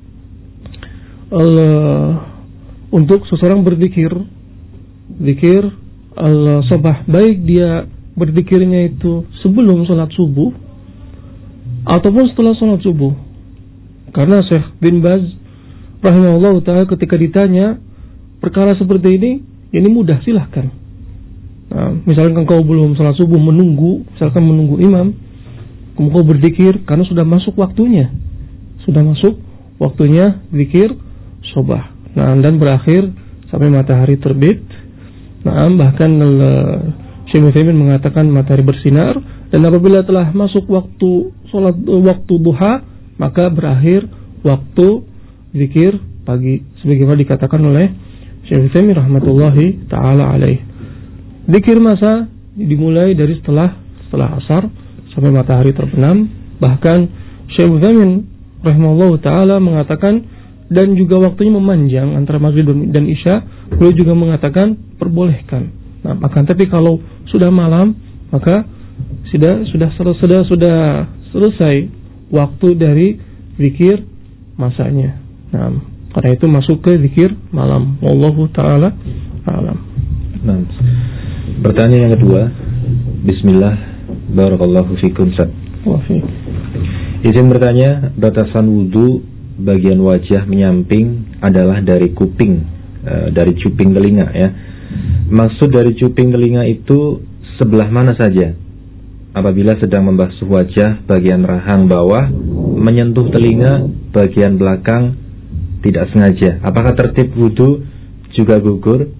untuk seseorang berzikir, zikir al-sabah, baik dia berzikirnya itu sebelum salat subuh ataupun setelah salat subuh. Karena Syekh bin Baz rahimahullah ta'ala ketika ditanya perkara seperti ini mudah, silahkan. Nah, misalkan kau belum salat subuh menunggu imam, kau berzikir karena sudah masuk waktunya zikir sabah. Nah, dan berakhir sampai matahari terbit. Nah, bahkan Syekh Utsaimin mengatakan matahari bersinar, dan apabila telah masuk waktu duha, maka berakhir waktu zikir pagi, sebagaimana dikatakan oleh Syekh Utsaimin rahmatullahi taala alaih. Zikir masa dimulai dari setelah asar sampai matahari terbenam. Bahkan Syekh Utsaimin rahimahullahu taala mengatakan, dan juga waktunya memanjang antara maghrib dan isya, beliau juga mengatakan perbolehkan. Nah, akan tapi kalau sudah malam, maka sudah selesai waktu dari zikir masanya. Nah, karena itu masuk ke zikir malam. Wallahu taala a'lam. Nah, pertanyaan yang kedua. Bismillah, barakallahu fikum. Izin bertanya, batasan wudu bagian wajah menyamping adalah dari kuping, dari cuping telinga ya. Maksud dari cuping telinga itu sebelah mana saja? Apabila sedang membasuh wajah, bagian rahang bawah menyentuh telinga bagian belakang tidak sengaja, apakah tertib wudu juga gugur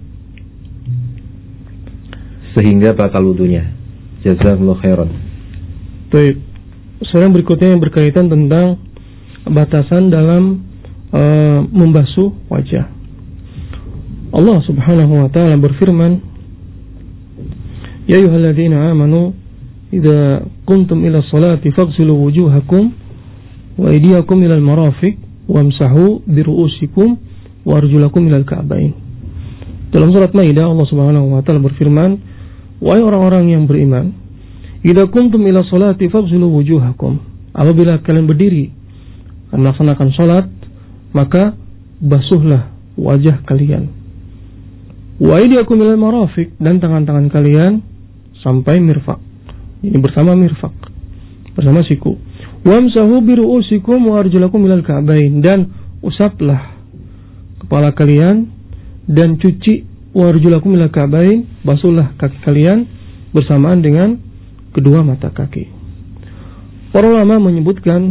sehingga batal wudunya? Jazakumullah khairan. Baik. Soal berikutnya yang berkaitan tentang batasan dalam membasuh wajah. Allah Subhanahu wa taala berfirman, "Ya ayyuhalladzina amanu idza qumtum ila sholati faghsilu wujuhakum wa aydiyakum ila al-marafiq wamsahu bi ru'usikum wa arjulakum ila al-ka'bayn." Dalam surat Maidah Allah Subhanahu wa taala berfirman, "Wahai orang-orang yang beriman, idza qumtum ila sholati faghsilu wujuhakum." Apabila kalian berdiri melaksanakan salat, maka basuhlah wajah kalian. Wa aydiyakum ilal marafiq, dan tangan-tangan kalian sampai mirfaq. Ini bersama mirfaq, bersama siku. Wamsahu bi ru'usikum wa arjulakum ilal ka'bayn, dan usaplah kepala kalian dan cuci wa arjulakum ilal ka'bayn, basuhlah kaki kalian bersamaan dengan kedua mata kaki. Para ulama menyebutkan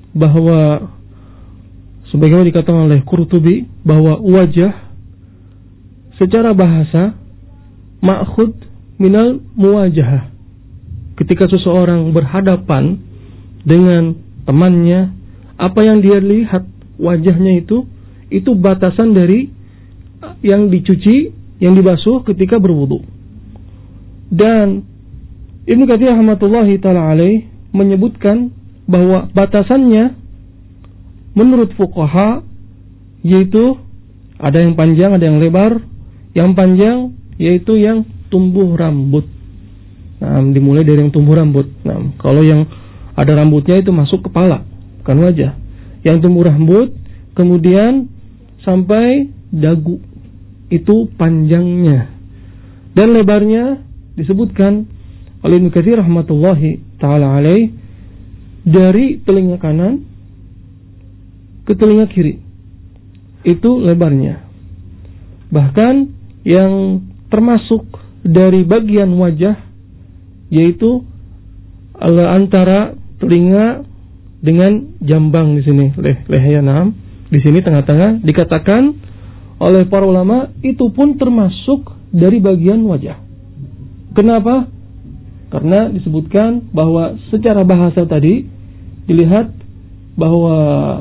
bahwa sebagaimana dikatakan oleh Qurtubi bahwa wajah secara bahasa ma'khud minal muwajahah. Ketika seseorang berhadapan dengan temannya, apa yang dia lihat wajahnya itu batasan dari yang dicuci, yang dibasuh ketika berwudu. Dan Ibnu Katsir rahmatullahi taala alaih menyebutkan bahwa batasannya menurut fuqaha yaitu ada yang panjang, ada yang lebar. Yang panjang yaitu yang tumbuh rambut. Nah, dimulai dari yang tumbuh rambut. Nah, kalau yang ada rambutnya itu masuk kepala, bukan wajah. Yang tumbuh rambut kemudian sampai dagu, itu panjangnya. Dan lebarnya disebutkan oleh Ibnu Katsir rahmatullahi taala alaih dari telinga kanan ke telinga kiri. Itu lebarnya. Bahkan yang termasuk dari bagian wajah yaitu antara telinga dengan jambang di sini, lehernya di sini tengah-tengah, dikatakan oleh para ulama itu pun termasuk dari bagian wajah. Kenapa? Karena disebutkan bahwa secara bahasa tadi dilihat bahwa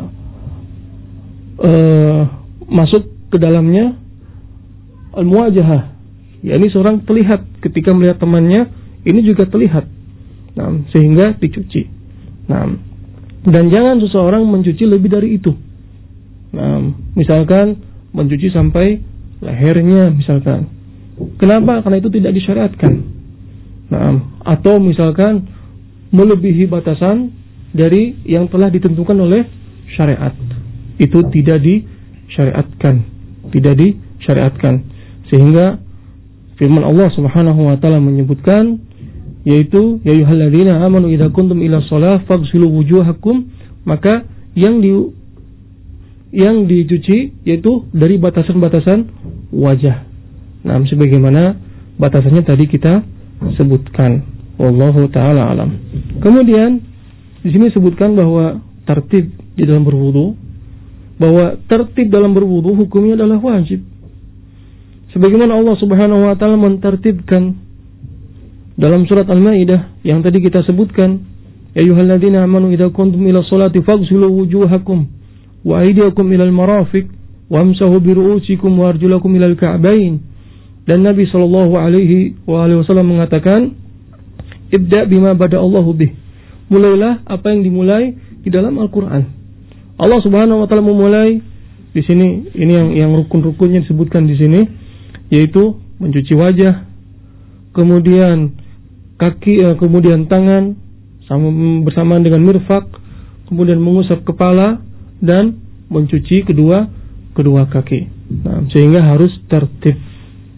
masuk ke dalamnya al-muwajahah, yakni seorang terlihat ketika melihat temannya, ini juga terlihat. Nah, sehingga dicuci. Nah, dan jangan seseorang mencuci lebih dari itu. Nah, misalkan mencuci sampai lehernya misalkan. Kenapa? Karena itu tidak disyariatkan. Nah, atau misalkan melebihi batasan dari yang telah ditentukan oleh syariat. Itu tidak disyariatkan. Sehingga firman Allah Subhanahu wa taala menyebutkan yaitu ya ayyuhalladzina amanu idza kuntum ila shalah faghsilu wujuhakum, maka yang dicuci yaitu dari batasan-batasan wajah. Nah, sebagaimana batasannya tadi kita sebutkan. Wallahu taala alam. Kemudian di sini sebutkan bahwa tertib di dalam berwudu, bahwa tertib dalam berwudu hukumnya adalah wajib. Sebagaimana Allah Subhanahu wa taala mentertibkan dalam surat Al-Maidah yang tadi kita sebutkan, ya ayyuhalladzina amanu idza kuntum ila sholati faghsilu wujuhakum wa aydiyakum ilal marafiq wamsahu bi ru'usikum wa arjulakum ilal ka'bayn. Dan Nabi sallallahu alaihi wasallam mengatakan, ibda bima bada Allahu bih. Mulailah apa yang dimulai di dalam Al-Qur'an. Allah Subhanahu wa taala memulai di sini, ini yang rukun-rukunnya disebutkan di sini, yaitu mencuci wajah, kemudian kaki, kemudian tangan bersamaan dengan mirfaq, kemudian mengusap kepala dan mencuci kedua kaki. Nah, sehingga harus tertib.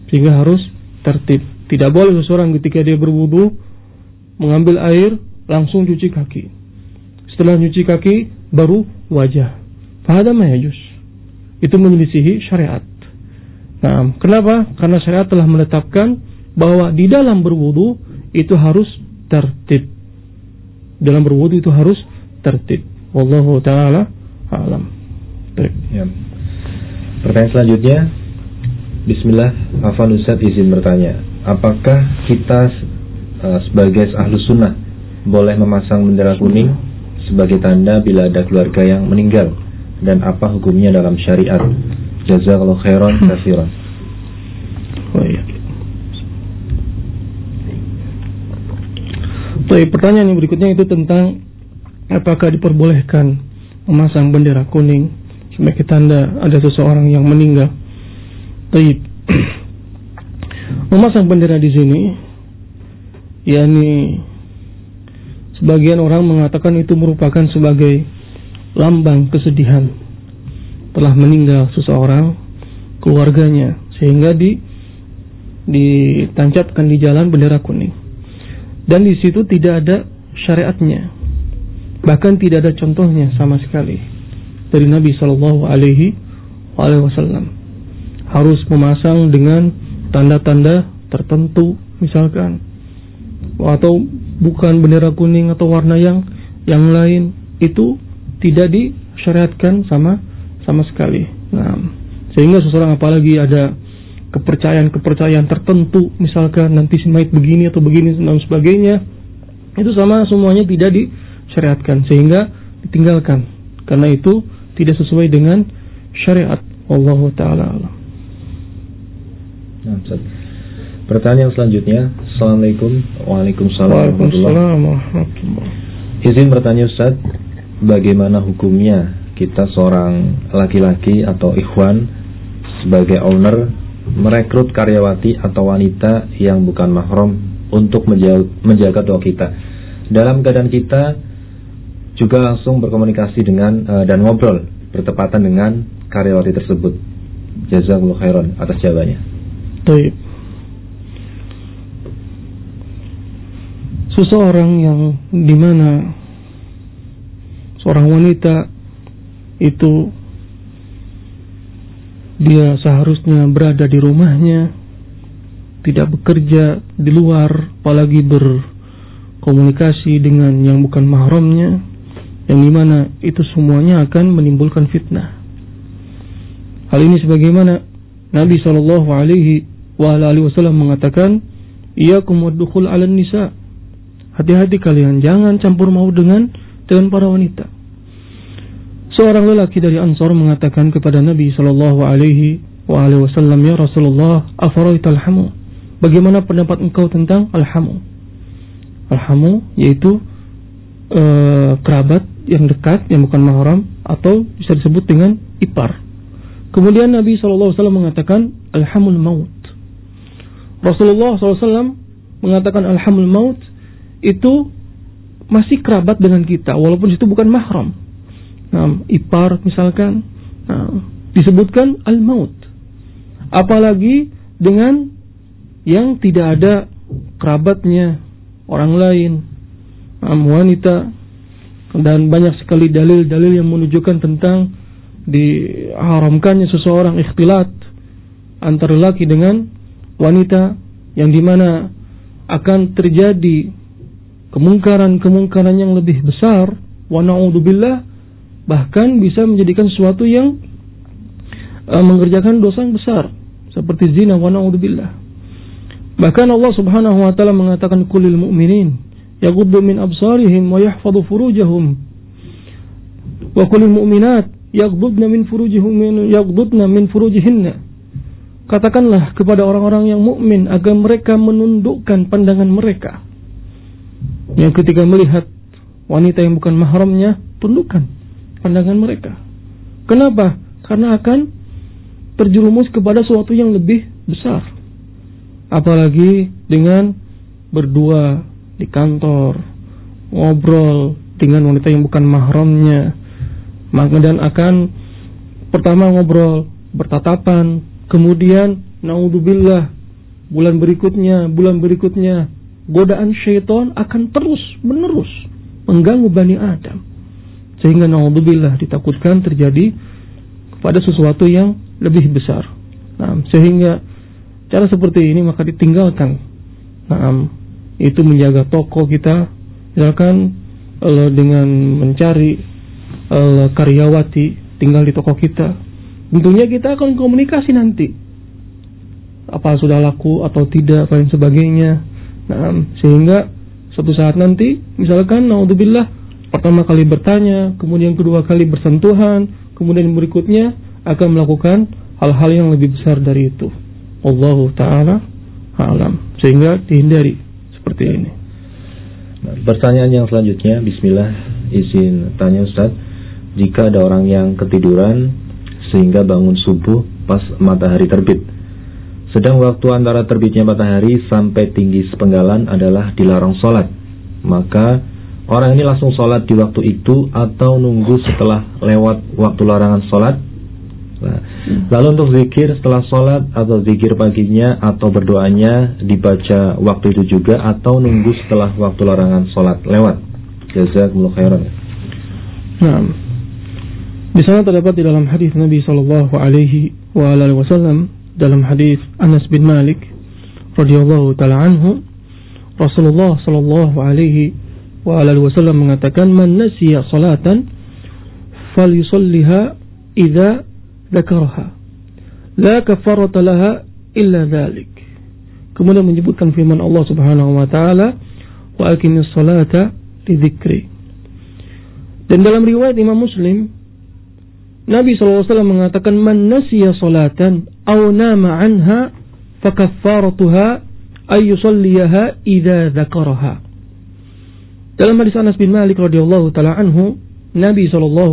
Tidak boleh seseorang ketika dia berwudu mengambil air langsung cuci kaki. Setelah cuci kaki baru wajah. Fahada ma yajuz. Itu menyelisihi syariat. Nah, kenapa? Karena syariat telah menetapkan bahwa di dalam berwudu itu harus tertib. Dalam berwudu itu harus tertib. Wallahu taala a'lam. Ya. Pertanyaan selanjutnya, bismillah, Afwan Ustaz izin bertanya, apakah kita sebagai ahlus sunnah boleh memasang bendera kuning sebagai tanda bila ada keluarga yang meninggal, dan apa hukumnya dalam syariat? Jazakallahu khairan katsiran. Oh iya. Pertanyaan yang berikutnya itu tentang apakah diperbolehkan memasang bendera kuning sebagai tanda ada seseorang yang meninggal. Memasang bendera di sini, yakni sebagian orang mengatakan itu merupakan sebagai lambang kesedihan telah meninggal seseorang, keluarganya, sehingga ditancapkan di jalan bendera kuning. Dan di situ tidak ada syariatnya, bahkan tidak ada contohnya sama sekali dari Nabi Shallallahu Alaihi Wasallam. Harus memasang dengan tanda-tanda tertentu, misalkan, atau bukan bendera kuning atau warna yang lain, itu tidak disyariatkan sama sekali. Nah, sehingga seseorang apalagi ada kepercayaan tertentu, misalkan nanti si mayit begini atau begini dan sebagainya, itu sama semuanya tidak disyariatkan sehingga ditinggalkan karena itu tidak sesuai dengan syariat. Wallahu ta'ala alam. Nah, pertanyaan selanjutnya. Assalamualaikum. Waalaikumsalam warahmatullahi. Izin bertanya Ustaz, bagaimana hukumnya kita seorang laki-laki atau ikhwan sebagai owner merekrut karyawati atau wanita yang bukan mahram untuk menjaga toko kita, dalam keadaan kita juga langsung berkomunikasi dengan dan ngobrol bertepatan dengan karyawati tersebut. Jazakumullah khairan atas jawabannya. Baik. Seseorang yang dimana seorang wanita itu dia seharusnya berada di rumahnya, tidak bekerja di luar, apalagi berkomunikasi dengan yang bukan mahramnya, yang dimana itu semuanya akan menimbulkan fitnah. Hal ini sebagaimana Nabi SAW mengatakan, "Iyyakum wad-dukhul 'alan nisa." Hati-hati kalian, jangan campur mau dengan para wanita. Seorang lelaki dari Ansar mengatakan kepada Nabi SAW, "Ya Rasulullah, afaraital hamu? Bagaimana pendapat engkau tentang al-hamu?" Al-hamu yaitu kerabat yang dekat, yang bukan mahram, atau bisa disebut dengan ipar. Kemudian Nabi SAW mengatakan al-hamul maut. Rasulullah SAW mengatakan al-hamul maut itu masih kerabat dengan kita, walaupun itu bukan mahram. Nah, ipar misalkan, disebutkan al-maut. Apalagi dengan yang tidak ada kerabatnya, orang lain, wanita, dan banyak sekali dalil-dalil yang menunjukkan tentang diharamkannya seseorang ikhtilat antara laki dengan wanita, yang dimana akan terjadi kemungkaran yang lebih besar, wa na'udzubillah, bahkan bisa menjadikan sesuatu yang mengerjakan dosa yang besar seperti zina, wa na'udzubillah. Bahkan Allah Subhanahu wa taala mengatakan, "Qulil mu'minin yaghuddu min absarihim wa yahfadhu furujahum wa qulil mu'minat yaghdudna min furujihinna." Katakanlah kepada orang-orang yang mukmin agar mereka menundukkan pandangan mereka. Yang ketika melihat wanita yang bukan mahramnya, tundukkan pandangan mereka. Kenapa? Karena akan terjerumus kepada sesuatu yang lebih besar. Apalagi dengan berdua di kantor, ngobrol dengan wanita yang bukan mahramnya, maka dan akan pertama ngobrol, bertatapan, kemudian naudzubillah, bulan berikutnya godaan syaitan akan terus menerus mengganggu Bani Adam, sehingga naudzubillah ditakutkan terjadi pada sesuatu yang lebih besar. Nah, sehingga cara seperti ini maka ditinggalkan. Nah, itu menjaga toko kita, misalkan dengan mencari karyawati tinggal di toko kita. Tentunya kita akan komunikasi nanti, apa sudah laku atau tidak, dan sebagainya. Nah, sehingga suatu saat nanti, misalkan naudzubillah, pertama kali bertanya, kemudian kedua kali bersentuhan, kemudian berikutnya akan melakukan hal-hal yang lebih besar dari itu. Wallahu ta'ala a'lam. Sehingga dihindari seperti ini. Pertanyaan yang selanjutnya, bismillah, izin tanya Ustaz, jika ada orang yang ketiduran sehingga bangun subuh pas matahari terbit, sedang waktu antara terbitnya matahari sampai tinggi sepenggalan adalah dilarang sholat, maka orang ini langsung sholat di waktu itu atau nunggu setelah lewat waktu larangan sholat? Nah, lalu untuk zikir setelah sholat atau zikir paginya atau berdoanya dibaca waktu itu juga atau nunggu setelah waktu larangan sholat lewat? Jazakumullah khairan. Nah, di sana terdapat di dalam hadis Nabi SAW, dalam hadis Anas bin Malik radhiyallahu taala anhu, Rasulullah sallallahu alaihi wa alihi wasallam mengatakan, "Man nasiya salatan falyusalliha idza dzakaraha. La kafarata laha illa dzalik. Kemudian menyebutkan firman Allah Subhanahu wa taala, wa aqimis salata li dzikri. Dan dalam riwayat Imam Muslim, Nabi SAW mengatakan, man nasiya salatan aw nama anha fakaffaratuha ay yusalliyaha idza dzakaraha. Dalam hadis Anas bin Malik radhiyallahu taala anhu, Nabi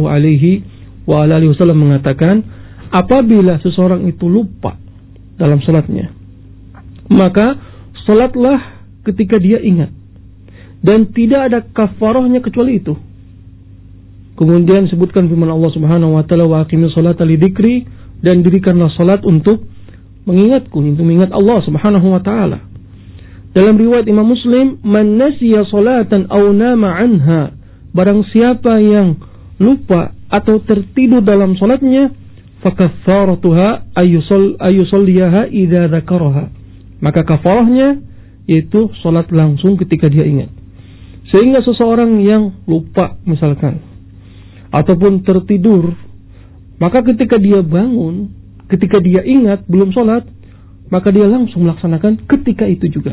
SAW mengatakan, apabila seseorang itu lupa dalam salatnya, maka salatlah ketika dia ingat, dan tidak ada kafarahnya kecuali itu. Kemudian sebutkan firman Allah Subhanahu wa taala, wa aqimis salata li dzikri, dan dirikanlah salat untuk mengingatku, untuk mengingat Allah Subhanahu wa taala. Dalam riwayat Imam Muslim, man nasiya salatan aw nama anha, barang siapa yang lupa atau tertidur dalam salatnya, fakaffaratuha ayyusalliyaha idza dzakaraha, maka kafarahnya yaitu salat langsung ketika dia ingat. Sehingga seseorang yang lupa misalkan ataupun tertidur, maka ketika dia bangun, ketika dia ingat belum salat, maka dia langsung melaksanakan ketika itu juga.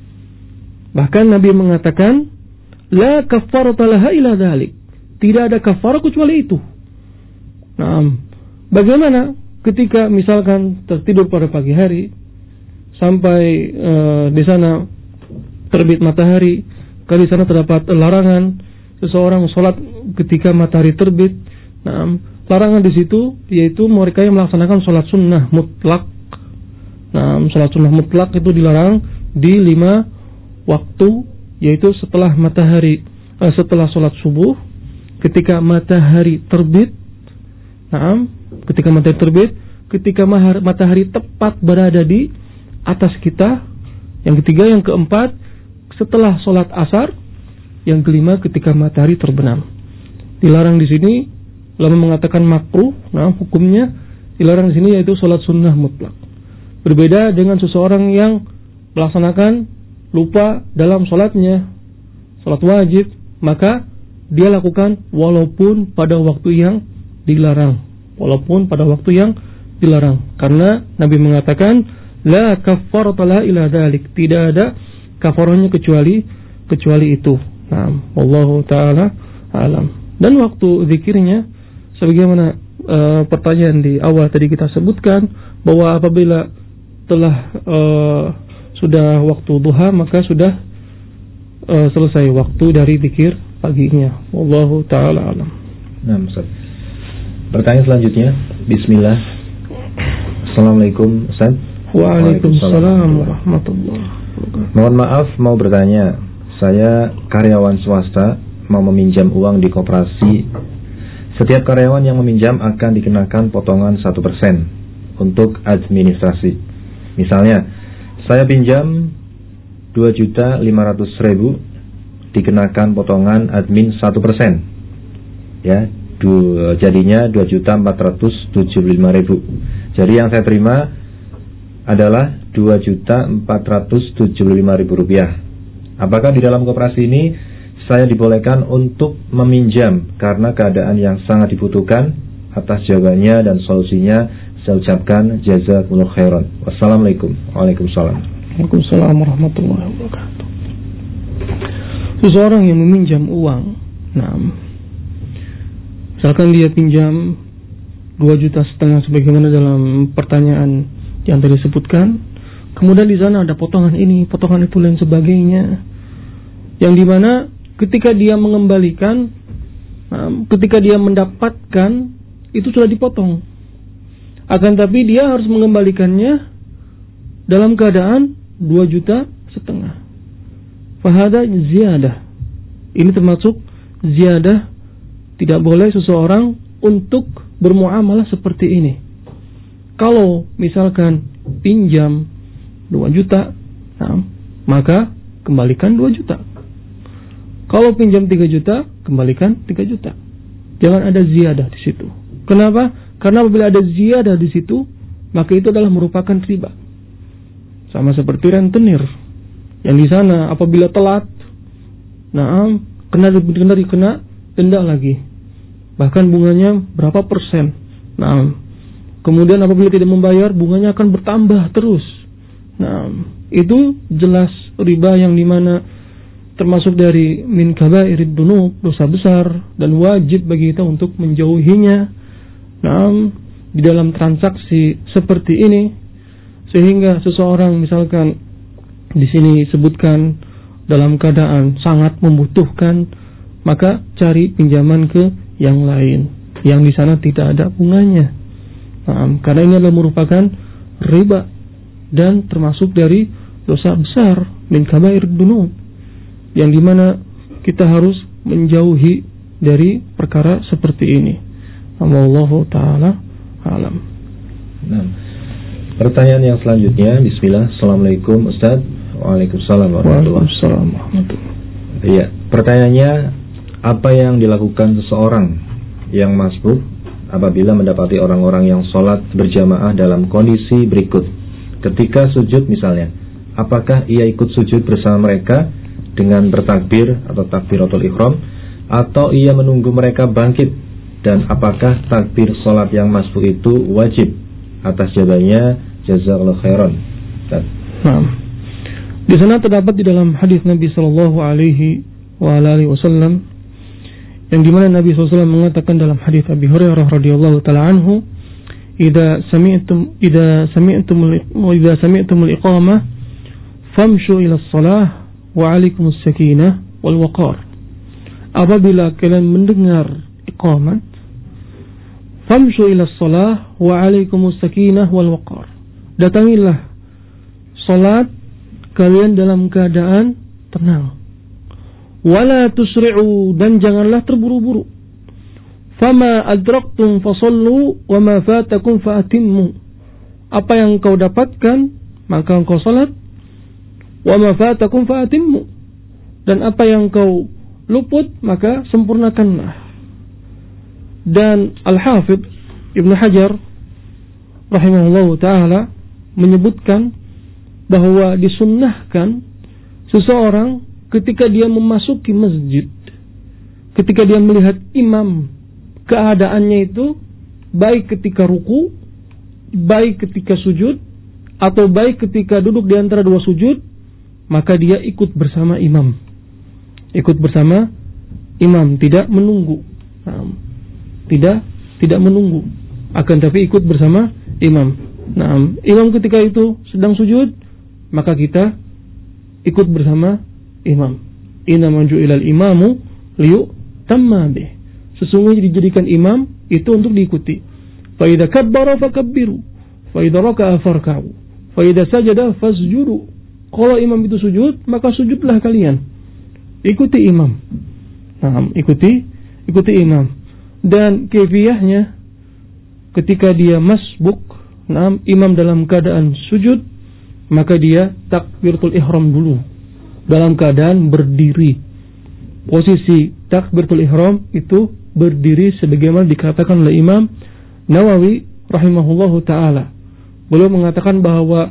Bahkan Nabi mengatakan, la kaffarata laha illa dzalik, tidak ada kafarah kecuali itu. Nah, bagaimana ketika misalkan tertidur pada pagi hari sampai di sana terbit matahari, kalau di sana terdapat larangan seseorang sholat ketika matahari terbit. Nah, larangan di situ yaitu mereka yang melaksanakan sholat sunnah mutlak. Nah, sholat sunnah mutlak itu dilarang di 5 waktu, yaitu setelah matahari, setelah sholat subuh, ketika matahari terbit. Nah, ketika matahari terbit, ketika matahari tepat berada di atas kita. Yang ketiga, yang keempat, setelah sholat asar. Yang kelima, ketika matahari terbenam. Dilarang di sini, ulama mengatakan makruh. Nah, hukumnya dilarang di sini yaitu sholat sunnah mutlak. Berbeda dengan seseorang yang melaksanakan lupa dalam sholatnya, sholat wajib, maka dia lakukan walaupun pada waktu yang dilarang. Walaupun pada waktu yang dilarang. Karena Nabi mengatakan, la kaffarata laha illa dzalik, tidak ada kafarahnya kecuali itu. Nah, wallahu taala alam. Dan waktu zikirnya sebagaimana pertanyaan di awal tadi kita sebutkan, bahwa apabila telah sudah waktu duha, maka sudah selesai waktu dari zikir paginya. Wallahu taala alam. Nah, Ustaz. Pertanyaan selanjutnya, bismillah. Assalamualaikum, Ustaz. Waalaikumsalam warahmatullahi wabarakatuh. Mohon maaf, mau bertanya. Saya karyawan swasta, mau meminjam uang di koperasi. Setiap karyawan yang meminjam akan dikenakan potongan 1% untuk administrasi. Misalnya, saya pinjam 2.500.000, dikenakan potongan admin 1%. Ya, jadinya 2.475.000. Jadi yang saya terima adalah 2.475.000 rupiah. Apakah di dalam koperasi ini saya dibolehkan untuk meminjam karena keadaan yang sangat dibutuhkan? Atas jawabannya dan solusinya saya ucapkan jazakumullah khairan. Wassalamualaikum. Waalaikumsalam. Waalaikumsalam warahmatullahi wabarakatuh. Seseorang yang meminjam uang, nah, misalkan dia pinjam 2,5 juta sebagaimana dalam pertanyaan yang tadi disebutkan, kemudian di sana ada potongan ini, potongan itu dan sebagainya, yang dimana ketika dia mengembalikan, ketika dia mendapatkan, itu sudah dipotong. Akan tapi dia harus mengembalikannya dalam keadaan 2,5 juta. Fahada ziyadah. Ini termasuk ziyadah. Tidak boleh seseorang untuk bermuamalah seperti ini. Kalau misalkan pinjam 2 juta, nah, maka kembalikan 2 juta. Kalau pinjam 3 juta, kembalikan 3 juta. Jangan ada ziyadah di situ. Kenapa? Karena apabila ada ziyadah di situ, maka itu adalah merupakan riba. Sama seperti rentenir, yang di sana apabila telat, kena denda lagi. bahkan bunganya berapa persen. Nah, kemudian apabila tidak membayar, bunganya akan bertambah terus. Nah, itu jelas riba yang dimana termasuk dari min kabairid dzunub, dosa besar, dan wajib bagi kita untuk menjauhinya. Nah, di dalam transaksi seperti ini, sehingga seseorang misalkan di sini sebutkan dalam keadaan sangat membutuhkan, maka cari pinjaman ke yang lain yang di sana tidak ada bunganya. Nah, karena ini adalah merupakan riba dan termasuk dari dosa besar min kabairid dzunub, yang dimana kita harus menjauhi dari perkara seperti ini. Wallahu ta'ala alam. Nah, pertanyaan yang selanjutnya, bismillah. Assalamualaikum Ustaz. Waalaikumsalam warahmatullahi wabarakatuh. Iya, pertanyaannya, apa yang dilakukan seseorang yang masbuk apabila mendapati orang-orang yang sholat berjamaah dalam kondisi berikut? Ketika sujud misalnya, apakah ia ikut sujud bersama mereka dengan bertakbir atau takbiratul ihram, atau ia menunggu mereka bangkit? Dan apakah takbir sholat yang masbuk itu wajib? Atas jawabannya, jazakallahu khairan. Nah, di sana terdapat di dalam hadis Nabi sallallahu alaihi wasallam, yang dimana Nabi SAW mengatakan dalam hadis Abi Hurairah radhiyallahu taala anhu, "Idza sami'tumul iqamah famshu ila shalah wa 'alaikumus sakinah wal waqar." Apabila kalian mendengar iqamat, famshu ila shalah wa 'alaikumus sakinah wal waqar. Datangilah salat kalian dalam keadaan tenang. Wala tusri'u, dan janganlah terburu-buru. Fama adraktum fasallu wa ma fatakum faatimmu. Apa yang kau dapatkan maka engkau salat, wa ma fatakum faatimmu, dan apa yang kau luput maka sempurnakanlah. Dan Al-Hafidh Ibnu Hajar rahimahullahu ta'ala menyebutkan bahwa disunnahkan seseorang ketika dia memasuki masjid, ketika dia melihat imam, keadaannya itu baik ketika ruku, baik ketika sujud, atau baik ketika duduk di antara dua sujud, maka dia ikut bersama imam. Ikut bersama imam, tidak menunggu. Nah, tidak menunggu, akan tapi ikut bersama imam. Nah, imam ketika itu sedang sujud, maka kita ikut bersama imam. Innama ju'ilal imamu liyutamma bih. Sesungguhnya dijadikan imam itu untuk diikuti. Fa idza kabbara fakabbiru, fa idza raka'a farka'u, fa idza sajada fasjudu. Kalau imam itu sujud, maka sujudlah kalian. Ikuti imam. Nah, ikuti imam. Dan kefiyahnya ketika dia masbuk, nah, imam dalam keadaan sujud, maka dia takbiratul ihram dulu dalam keadaan berdiri. Posisi takbiratul ihram itu berdiri sebagaimana dikatakan oleh Imam Nawawi rahimahullahu taala. Beliau mengatakan bahwa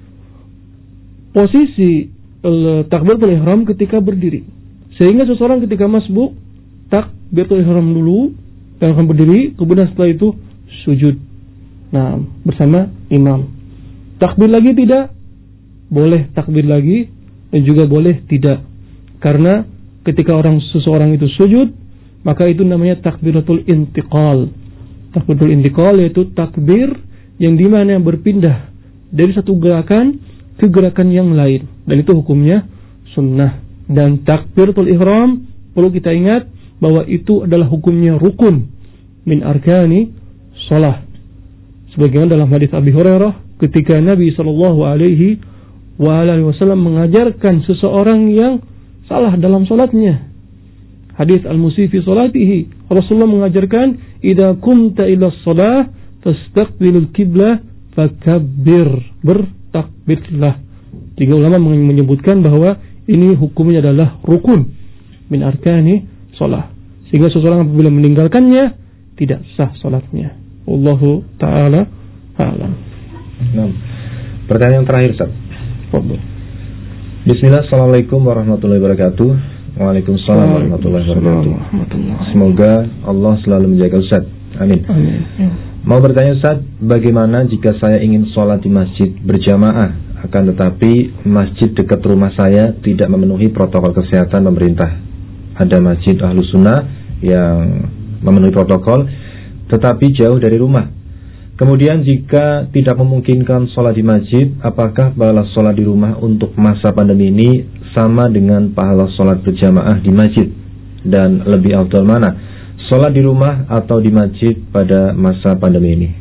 posisi takbiratul ihram ketika berdiri, sehingga seseorang ketika masbuk takbiratul ihram dulu dan akan berdiri, kemudian setelah itu sujud. Nah, bersama imam. Takbir lagi tidak? Boleh takbir lagi, dan juga boleh tidak. Karena ketika seseorang itu sujud, maka itu namanya takbiratul intiqal. Takbiratul intiqal yaitu takbir yang dimana berpindah dari satu gerakan ke gerakan yang lain, dan itu hukumnya sunnah. Dan takbiratul ihram perlu kita ingat bahwa itu adalah hukumnya rukun min arkani shalah. Sebagaimana dalam hadis Abi Hurairah ketika Nabi sallallahu alaihi wasallam mengajarkan seseorang yang salah dalam salatnya. Hadis al-musii fi salatihi. Rasulullah mengajarkan, "Idza qumta ila shalah fastaqbilul qiblah fakabbir." Bertakbirlah. Tiga ulama menyebutkan bahwa ini hukumnya adalah rukun min arkani shalah. Sehingga seseorang apabila meninggalkannya tidak sah salatnya. Wallahu ta'ala a'lam. Nah, pertanyaan terakhir, Ustaz. Bismillah, assalamualaikum warahmatullahi wabarakatuh. Waalaikumsalam warahmatullahi wabarakatuh. Semoga Allah selalu menjaga Ustaz. Amin. Amin. Ya. Mau bertanya Ustaz, bagaimana jika saya ingin sholat di masjid berjamaah, akan tetapi masjid dekat rumah saya tidak memenuhi protokol kesehatan pemerintah? Ada masjid Ahlus Sunnah yang memenuhi protokol, tetapi jauh dari rumah. Kemudian jika tidak memungkinkan sholat di masjid, apakah pahala sholat di rumah untuk masa pandemi ini sama dengan pahala sholat berjamaah di masjid? Dan lebih afdal mana? Sholat di rumah atau di masjid pada masa pandemi ini?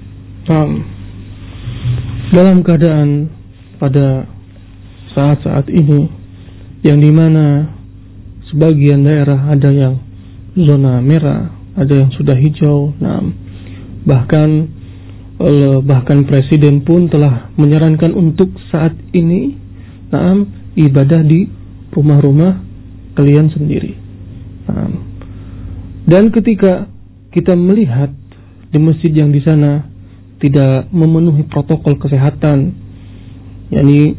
Dalam keadaan pada saat-saat ini, yang dimana sebagian daerah ada yang zona merah, ada yang sudah hijau, bahkan Presiden pun telah menyarankan untuk saat ini, ibadah di rumah-rumah kalian sendiri. Dan ketika kita melihat di masjid yang di sana tidak memenuhi protokol kesehatan, yakni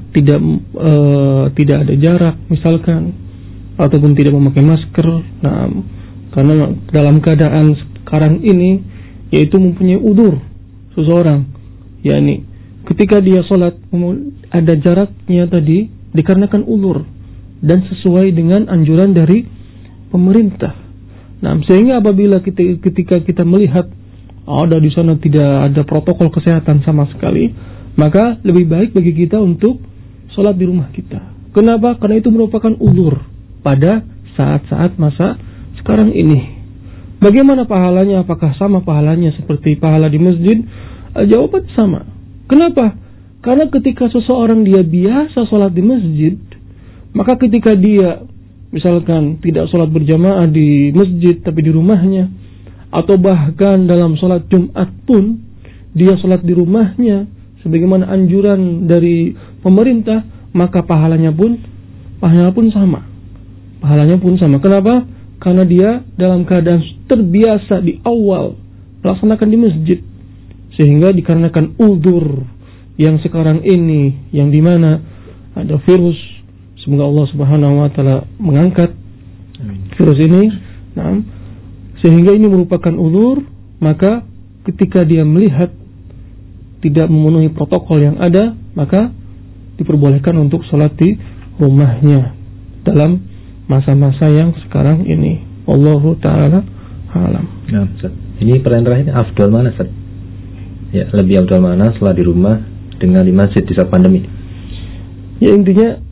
tidak ada jarak misalkan, ataupun tidak memakai masker, karena dalam keadaan sekarang ini yaitu mempunyai udzur seseorang, yakni ketika dia sholat ada jaraknya tadi dikarenakan udzur dan sesuai dengan anjuran dari pemerintah. Sehingga apabila ketika kita melihat ada di sana tidak ada protokol kesehatan sama sekali, maka lebih baik bagi kita untuk sholat di rumah kita. Kenapa? Karena itu merupakan udzur pada saat-saat masa sekarang ini. Bagaimana pahalanya? Apakah sama pahalanya seperti pahala di masjid? Jawaban sama. Kenapa? Karena ketika seseorang dia biasa sholat di masjid, maka ketika dia misalkan tidak sholat berjamaah di masjid tapi di rumahnya, atau bahkan dalam sholat Jumat pun dia sholat di rumahnya sebagaimana anjuran dari pemerintah, maka pahalanya pun sama. Pahalanya pun sama. Kenapa? Karena dia dalam keadaan terbiasa di awal melaksanakan di masjid, sehingga dikarenakan udzur yang sekarang ini, yang dimana ada virus, semoga Allah Subhanahu wa taala mengangkat virus ini, sehingga ini merupakan udzur, maka ketika dia melihat tidak memenuhi protokol yang ada, maka diperbolehkan untuk sholat di rumahnya dalam masa-masa yang sekarang ini. Wallahu taala alam. Nah, ini pertanyaan terakhir, afdal mana, Ustaz? Ya, lebih afdal mana sholat di rumah dengan di masjid di saat pandemi? Ya, intinya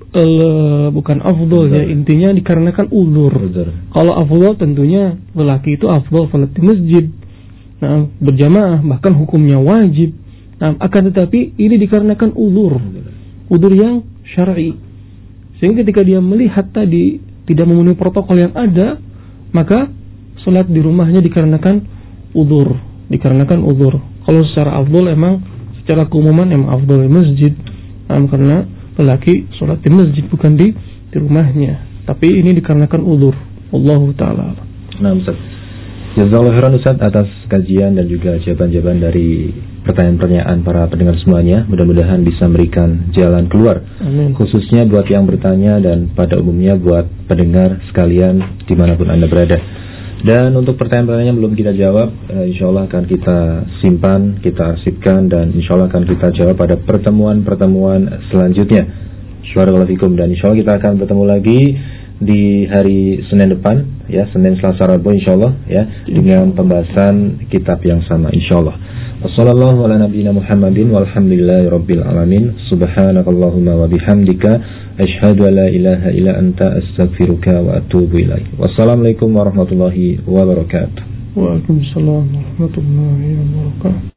bukan afdol, ya, intinya dikarenakan udzur. Kalau afdol tentunya lelaki itu afdol salat di masjid, berjamaah, bahkan hukumnya wajib. Akan tetapi ini dikarenakan udzur yang syar'i, sehingga ketika dia melihat tadi tidak memenuhi protokol yang ada, maka salat di rumahnya dikarenakan udzur. Kalau secara afdol emang secara keumuman emang afdol di masjid, karena lelaki sholat di masjid bukan di rumahnya, tapi ini dikarenakan udzur. Wallahu taala. Nah, Ustaz, jazakallahu khairan Ustaz atas kajian dan juga jawaban-jawaban dari pertanyaan-pertanyaan para pendengar semuanya. Mudah-mudahan bisa memberikan jalan keluar. Amin. Khususnya buat yang bertanya dan pada umumnya buat pendengar sekalian dimanapun Anda berada. Dan untuk pertanyaan-pertanyaan yang belum kita jawab, insyaallah akan kita simpan, kita arsipkan, dan insyaallah akan kita jawab pada pertemuan-pertemuan selanjutnya. Barakallahu fikum. Dan insyaallah kita akan bertemu lagi di hari Senin depan, ya, Senin, Selasa, Rabu insyaallah, ya, dengan pembahasan kitab yang sama insyaallah. Wassallallahu ala nabiyyina Muhammadin walhamdulillahi rabbil alamin. Subhanakallahumma wa bihamdika asyhadu an la ilaha illa anta astaghfiruka wa atubu ilaik. Wassalamualaikum warahmatullahi wabarakatuh. Waalaikumsalam warahmatullahi wabarakatuh.